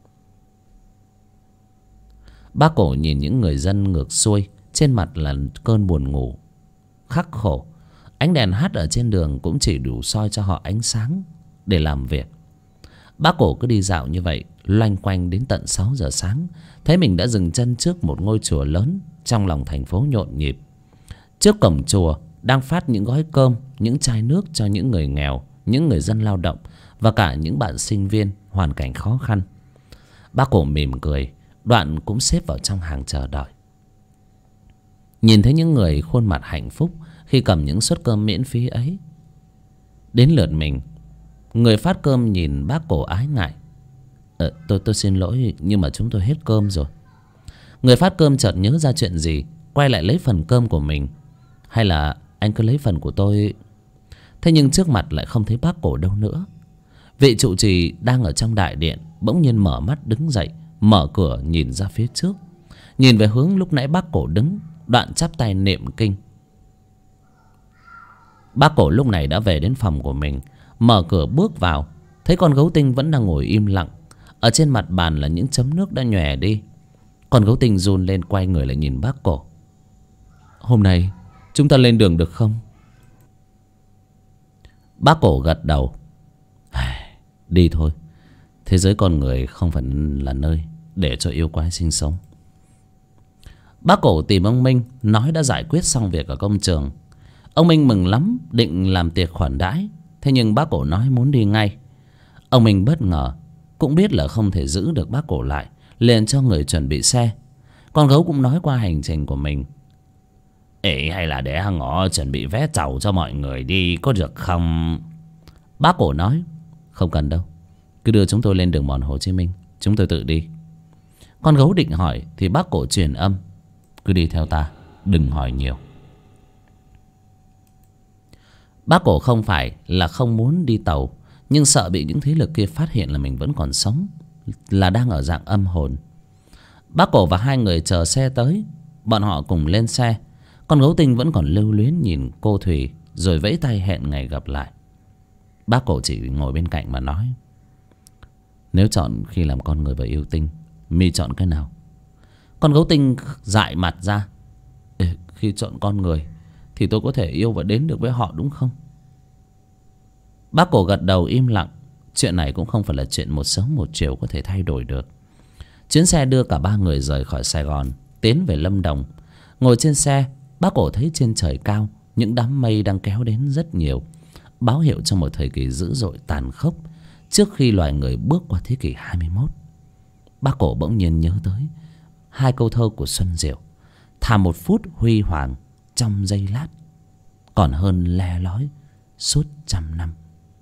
Bác Cổ nhìn những người dân ngược xuôi, trên mặt là cơn buồn ngủ khắc khổ. Ánh đèn hắt ở trên đường cũng chỉ đủ soi cho họ ánh sáng để làm việc. Bác Cổ cứ đi dạo như vậy loanh quanh đến tận 6 giờ sáng, thấy mình đã dừng chân trước một ngôi chùa lớn trong lòng thành phố nhộn nhịp. Trước cổng chùa đang phát những gói cơm, những chai nước cho những người nghèo, những người dân lao động và cả những bạn sinh viên hoàn cảnh khó khăn. Bác Cổ mỉm cười, đoạn cũng xếp vào trong hàng chờ đợi. Nhìn thấy những người khuôn mặt hạnh phúc khi cầm những suất cơm miễn phí ấy, đến lượt mình, người phát cơm nhìn bác Cổ ái ngại. Tôi xin lỗi, nhưng mà chúng tôi hết cơm rồi. Người phát cơm chợt nhớ ra chuyện gì, quay lại lấy phần cơm của mình. Hay là anh cứ lấy phần của tôi? Thế nhưng trước mặt lại không thấy bác Cổ đâu nữa. Vị trụ trì đang ở trong đại điện bỗng nhiên mở mắt đứng dậy, mở cửa nhìn ra phía trước, nhìn về hướng lúc nãy bác Cổ đứng, đoạn chắp tay niệm kinh. Bác Cổ lúc này đã về đến phòng của mình, mở cửa bước vào, thấy con gấu tinh vẫn đang ngồi im lặng. Ở trên mặt bàn là những chấm nước đã nhòe đi. Con gấu tinh run lên, quay người lại nhìn bác Cổ. Hôm nay chúng ta lên đường được không? Bác Cổ gật đầu. Đi thôi. Thế giới con người không phải là nơi để cho yêu quái sinh sống. Bác Cổ tìm ông Minh, nói đã giải quyết xong việc ở công trường. Ông Minh mừng lắm, định làm tiệc khoản đãi. Thế nhưng bác Cổ nói muốn đi ngay. Ông Minh bất ngờ, cũng biết là không thể giữ được bác Cổ lại, liền cho người chuẩn bị xe. Con gấu cũng nói qua hành trình của mình. Ê, hay là để Ngọ chuẩn bị vé tàu cho mọi người đi, có được không? Bác Cổ nói, không cần đâu, cứ đưa chúng tôi lên đường mòn Hồ Chí Minh, chúng tôi tự đi. Con gấu định hỏi thì bác Cổ truyền âm, cứ đi theo ta, đừng hỏi nhiều. Bác Cổ không phải là không muốn đi tàu, nhưng sợ bị những thế lực kia phát hiện là mình vẫn còn sống, là đang ở dạng âm hồn. Bác Cổ và hai người chờ xe tới, bọn họ cùng lên xe. Con gấu tinh vẫn còn lưu luyến nhìn cô Thùy, rồi vẫy tay hẹn ngày gặp lại. Bác Cổ chỉ ngồi bên cạnh mà nói, nếu chọn khi làm con người và yêu tinh, mi chọn cái nào? Con gấu tinh dại mặt ra, khi chọn con người thì tôi có thể yêu và đến được với họ đúng không? Bác Cổ gật đầu im lặng. Chuyện này cũng không phải là chuyện một sớm một chiều có thể thay đổi được. Chuyến xe đưa cả ba người rời khỏi Sài Gòn, tiến về Lâm Đồng. Ngồi trên xe, bác Cổ thấy trên trời cao những đám mây đang kéo đến rất nhiều, báo hiệu cho một thời kỳ dữ dội tàn khốc trước khi loài người bước qua thế kỷ 21. Bác Cổ bỗng nhiên nhớ tới hai câu thơ của Xuân Diệu: thà một phút huy hoàng trong giây lát, còn hơn le lói suốt 100 năm.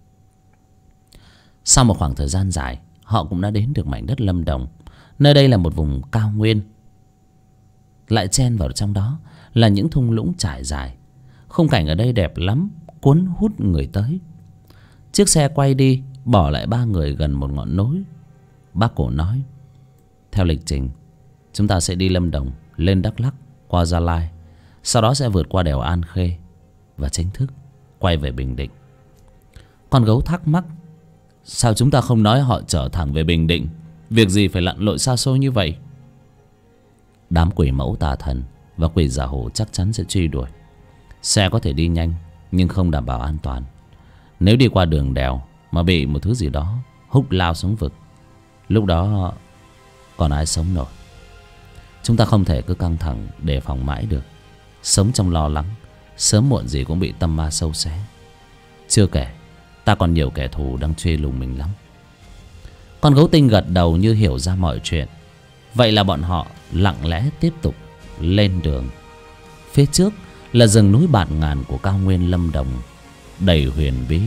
Sau một khoảng thời gian dài, họ cũng đã đến được mảnh đất Lâm Đồng. Nơi đây là một vùng cao nguyên, lại chen vào trong đó là những thung lũng trải dài. Khung cảnh ở đây đẹp lắm, cuốn hút người tới. Chiếc xe quay đi, bỏ lại ba người gần một ngọn núi. Bác Cổ nói, theo lịch trình chúng ta sẽ đi Lâm Đồng, lên Đắk Lắk, qua Gia Lai, sau đó sẽ vượt qua đèo An Khê và chính thức quay về Bình Định. Con gấu thắc mắc, sao chúng ta không nói họ chở thẳng về Bình Định, việc gì phải lặn lội xa xôi như vậy? Đám quỷ mẫu tà thần và quỷ giả hổ chắc chắn sẽ truy đuổi. Xe có thể đi nhanh nhưng không đảm bảo an toàn. Nếu đi qua đường đèo mà bị một thứ gì đó húc lao xuống vực, lúc đó còn ai sống nổi. Chúng ta không thể cứ căng thẳng đề phòng mãi được. Sống trong lo lắng, sớm muộn gì cũng bị tâm ma sâu xé. Chưa kể ta còn nhiều kẻ thù đang truy lùng mình lắm. Con gấu tinh gật đầu như hiểu ra mọi chuyện. Vậy là bọn họ lặng lẽ tiếp tục lên đường. Phía trước là rừng núi bạt ngàn của cao nguyên Lâm Đồng, đầy huyền bí.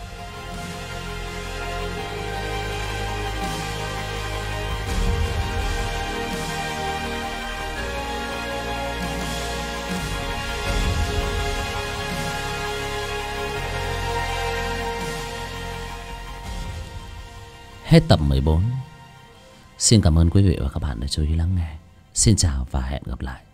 Hết tập 14. Xin cảm ơn quý vị và các bạn đã chú ý lắng nghe. Xin chào và hẹn gặp lại.